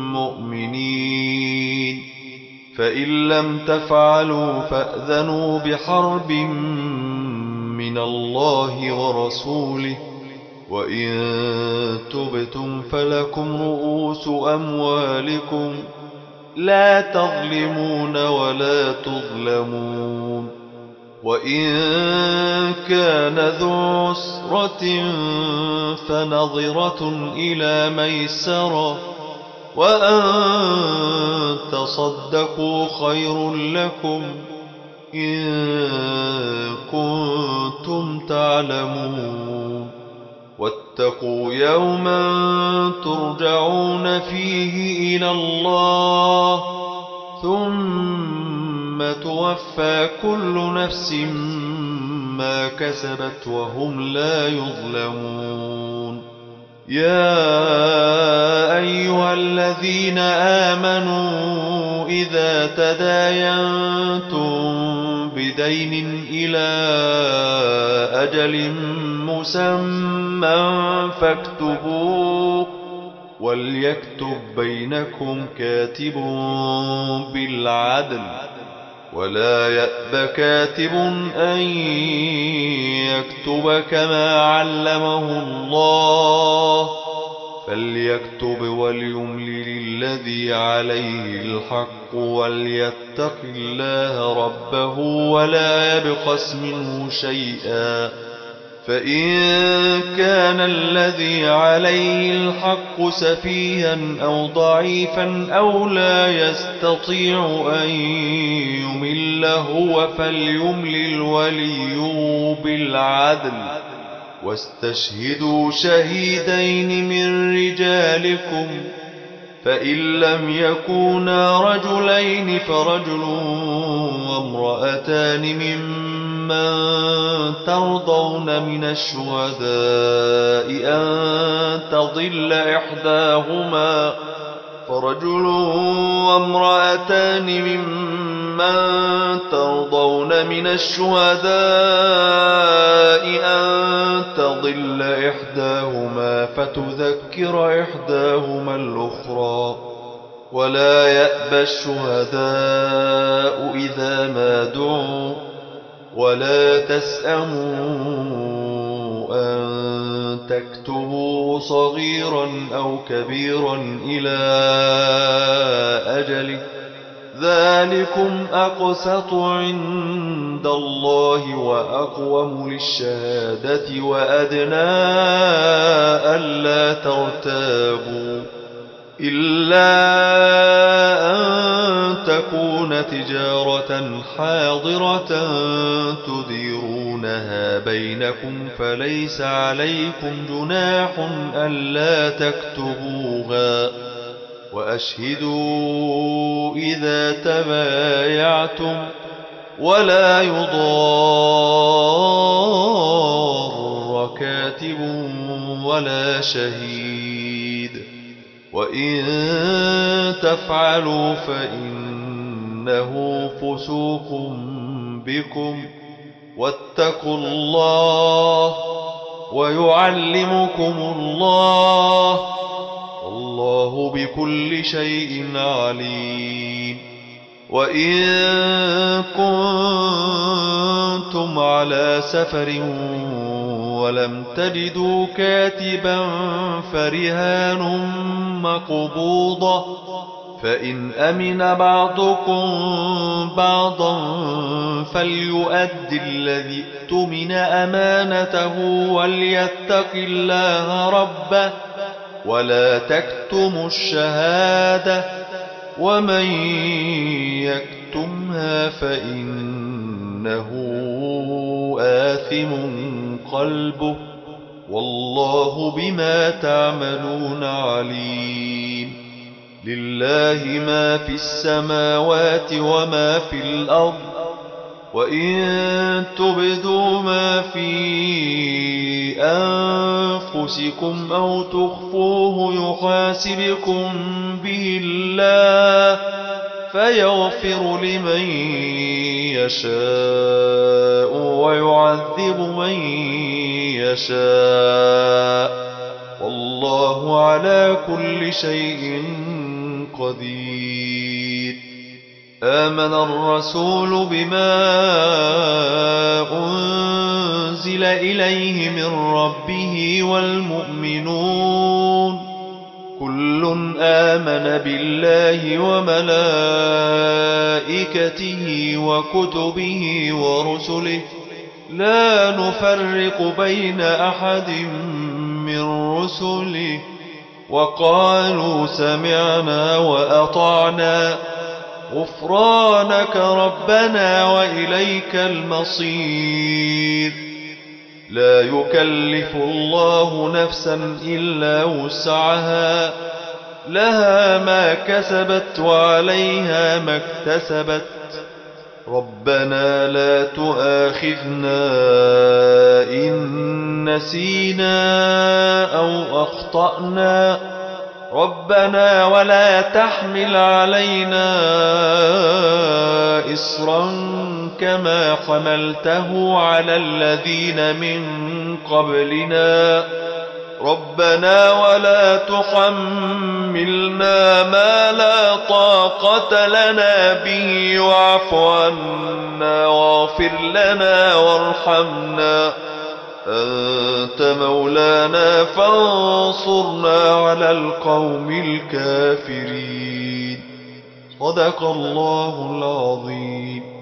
مؤمنين فإن لم تفعلوا فأذنوا بحرب من الله ورسوله وإن تبتم فلكم رؤوس أموالكم لا تظلمون ولا تظلمون وإن كان ذو عسرة فنظرة إلى ميسرة وأن تصدقوا خير لكم إن كنتم تعلمون واتقوا يوما ترجعون فيه إلى الله ثم توفى كل نفس ما كسبت وهم لا يظلمون يا أيها الذين آمنوا إذا تداينتم بدين إلى أجل مسمى فاكتبوه وليكتب بينكم كاتب بالعدل ولا يأب كاتب أن يكتب كما علمه الله فليكتب وليملل الذي عليه الحق وليتق الله ربه ولا يبخس منه شيئا فإن كان الذي عليه الحق سفيها أو ضعيفا أو لا يستطيع أن يمل هو فليملل وليه بالعدل واستشهدوا شهيدين من رجالكم فإن لم يكونا رجلين فرجل وامرأتان ممن ترضون من الشهداء أن تضل إحداهما فرجل وامرأتان ممن ترضون من الشهداء أن تضل إحداهما فتذكر إحداهما الأخرى ولا يأبى الشهداء إذا ما دعوا ولا تسأموا أن تكتبوا صغيرا أو كبيرا إلى أجله ذلكم أقسط عند الله وأقوم للشهادة وأدنى ألا ترتابوا إلا أن تكون تجارة حاضرة تديرونها بينكم فليس عليكم جناح ألا تكتبوها وأشهدوا إذا تبايعتم ولا يضار كاتب ولا شهيد وإن تفعلوا فإنه فسوق بكم واتقوا الله ويعلمكم الله والله بكل شيء عليم وإن كنتم على سفر ولم تجدوا كاتبا فرهان مقبوضة فإن أمن بعضكم بعضا فليؤد الذي اؤتمن أمانته وليتق الله ربه ولا تكتموا الشهادة ومن يكتمها فإنه آثم قلبه والله بما تعملون عليم لله ما في السماوات وما في الأرض وإن تبدوا ما في أنفسكم أو تخفوه يحاسبكم به الله فيغفر لمن يشاء ويعذب من يشاء، والله على كل شيء قدير. آمن الرسول بما أنزل إليه من ربه والمؤمنون كل آمن بالله وملائكته وكتبه ورسله لا نفرق بين أحد من رسله وقالوا سمعنا وأطعنا غفرانك ربنا وإليك المصير. لا يكلف الله نفسا إلا وسعها، لها ما كسبت وعليها ما اكتسبت. ربنا لا تؤاخذنا إن نسينا أو أخطأنا، ربنا ولا تحمل علينا إصرا كما حملته على الذين من قبلنا، ربنا ولا تحملنا ما لا طاقة لنا به واعف عنا واغفر لنا وارحمنا أنت مولانا فانصرنا على القوم الكافرين. صدق الله العظيم.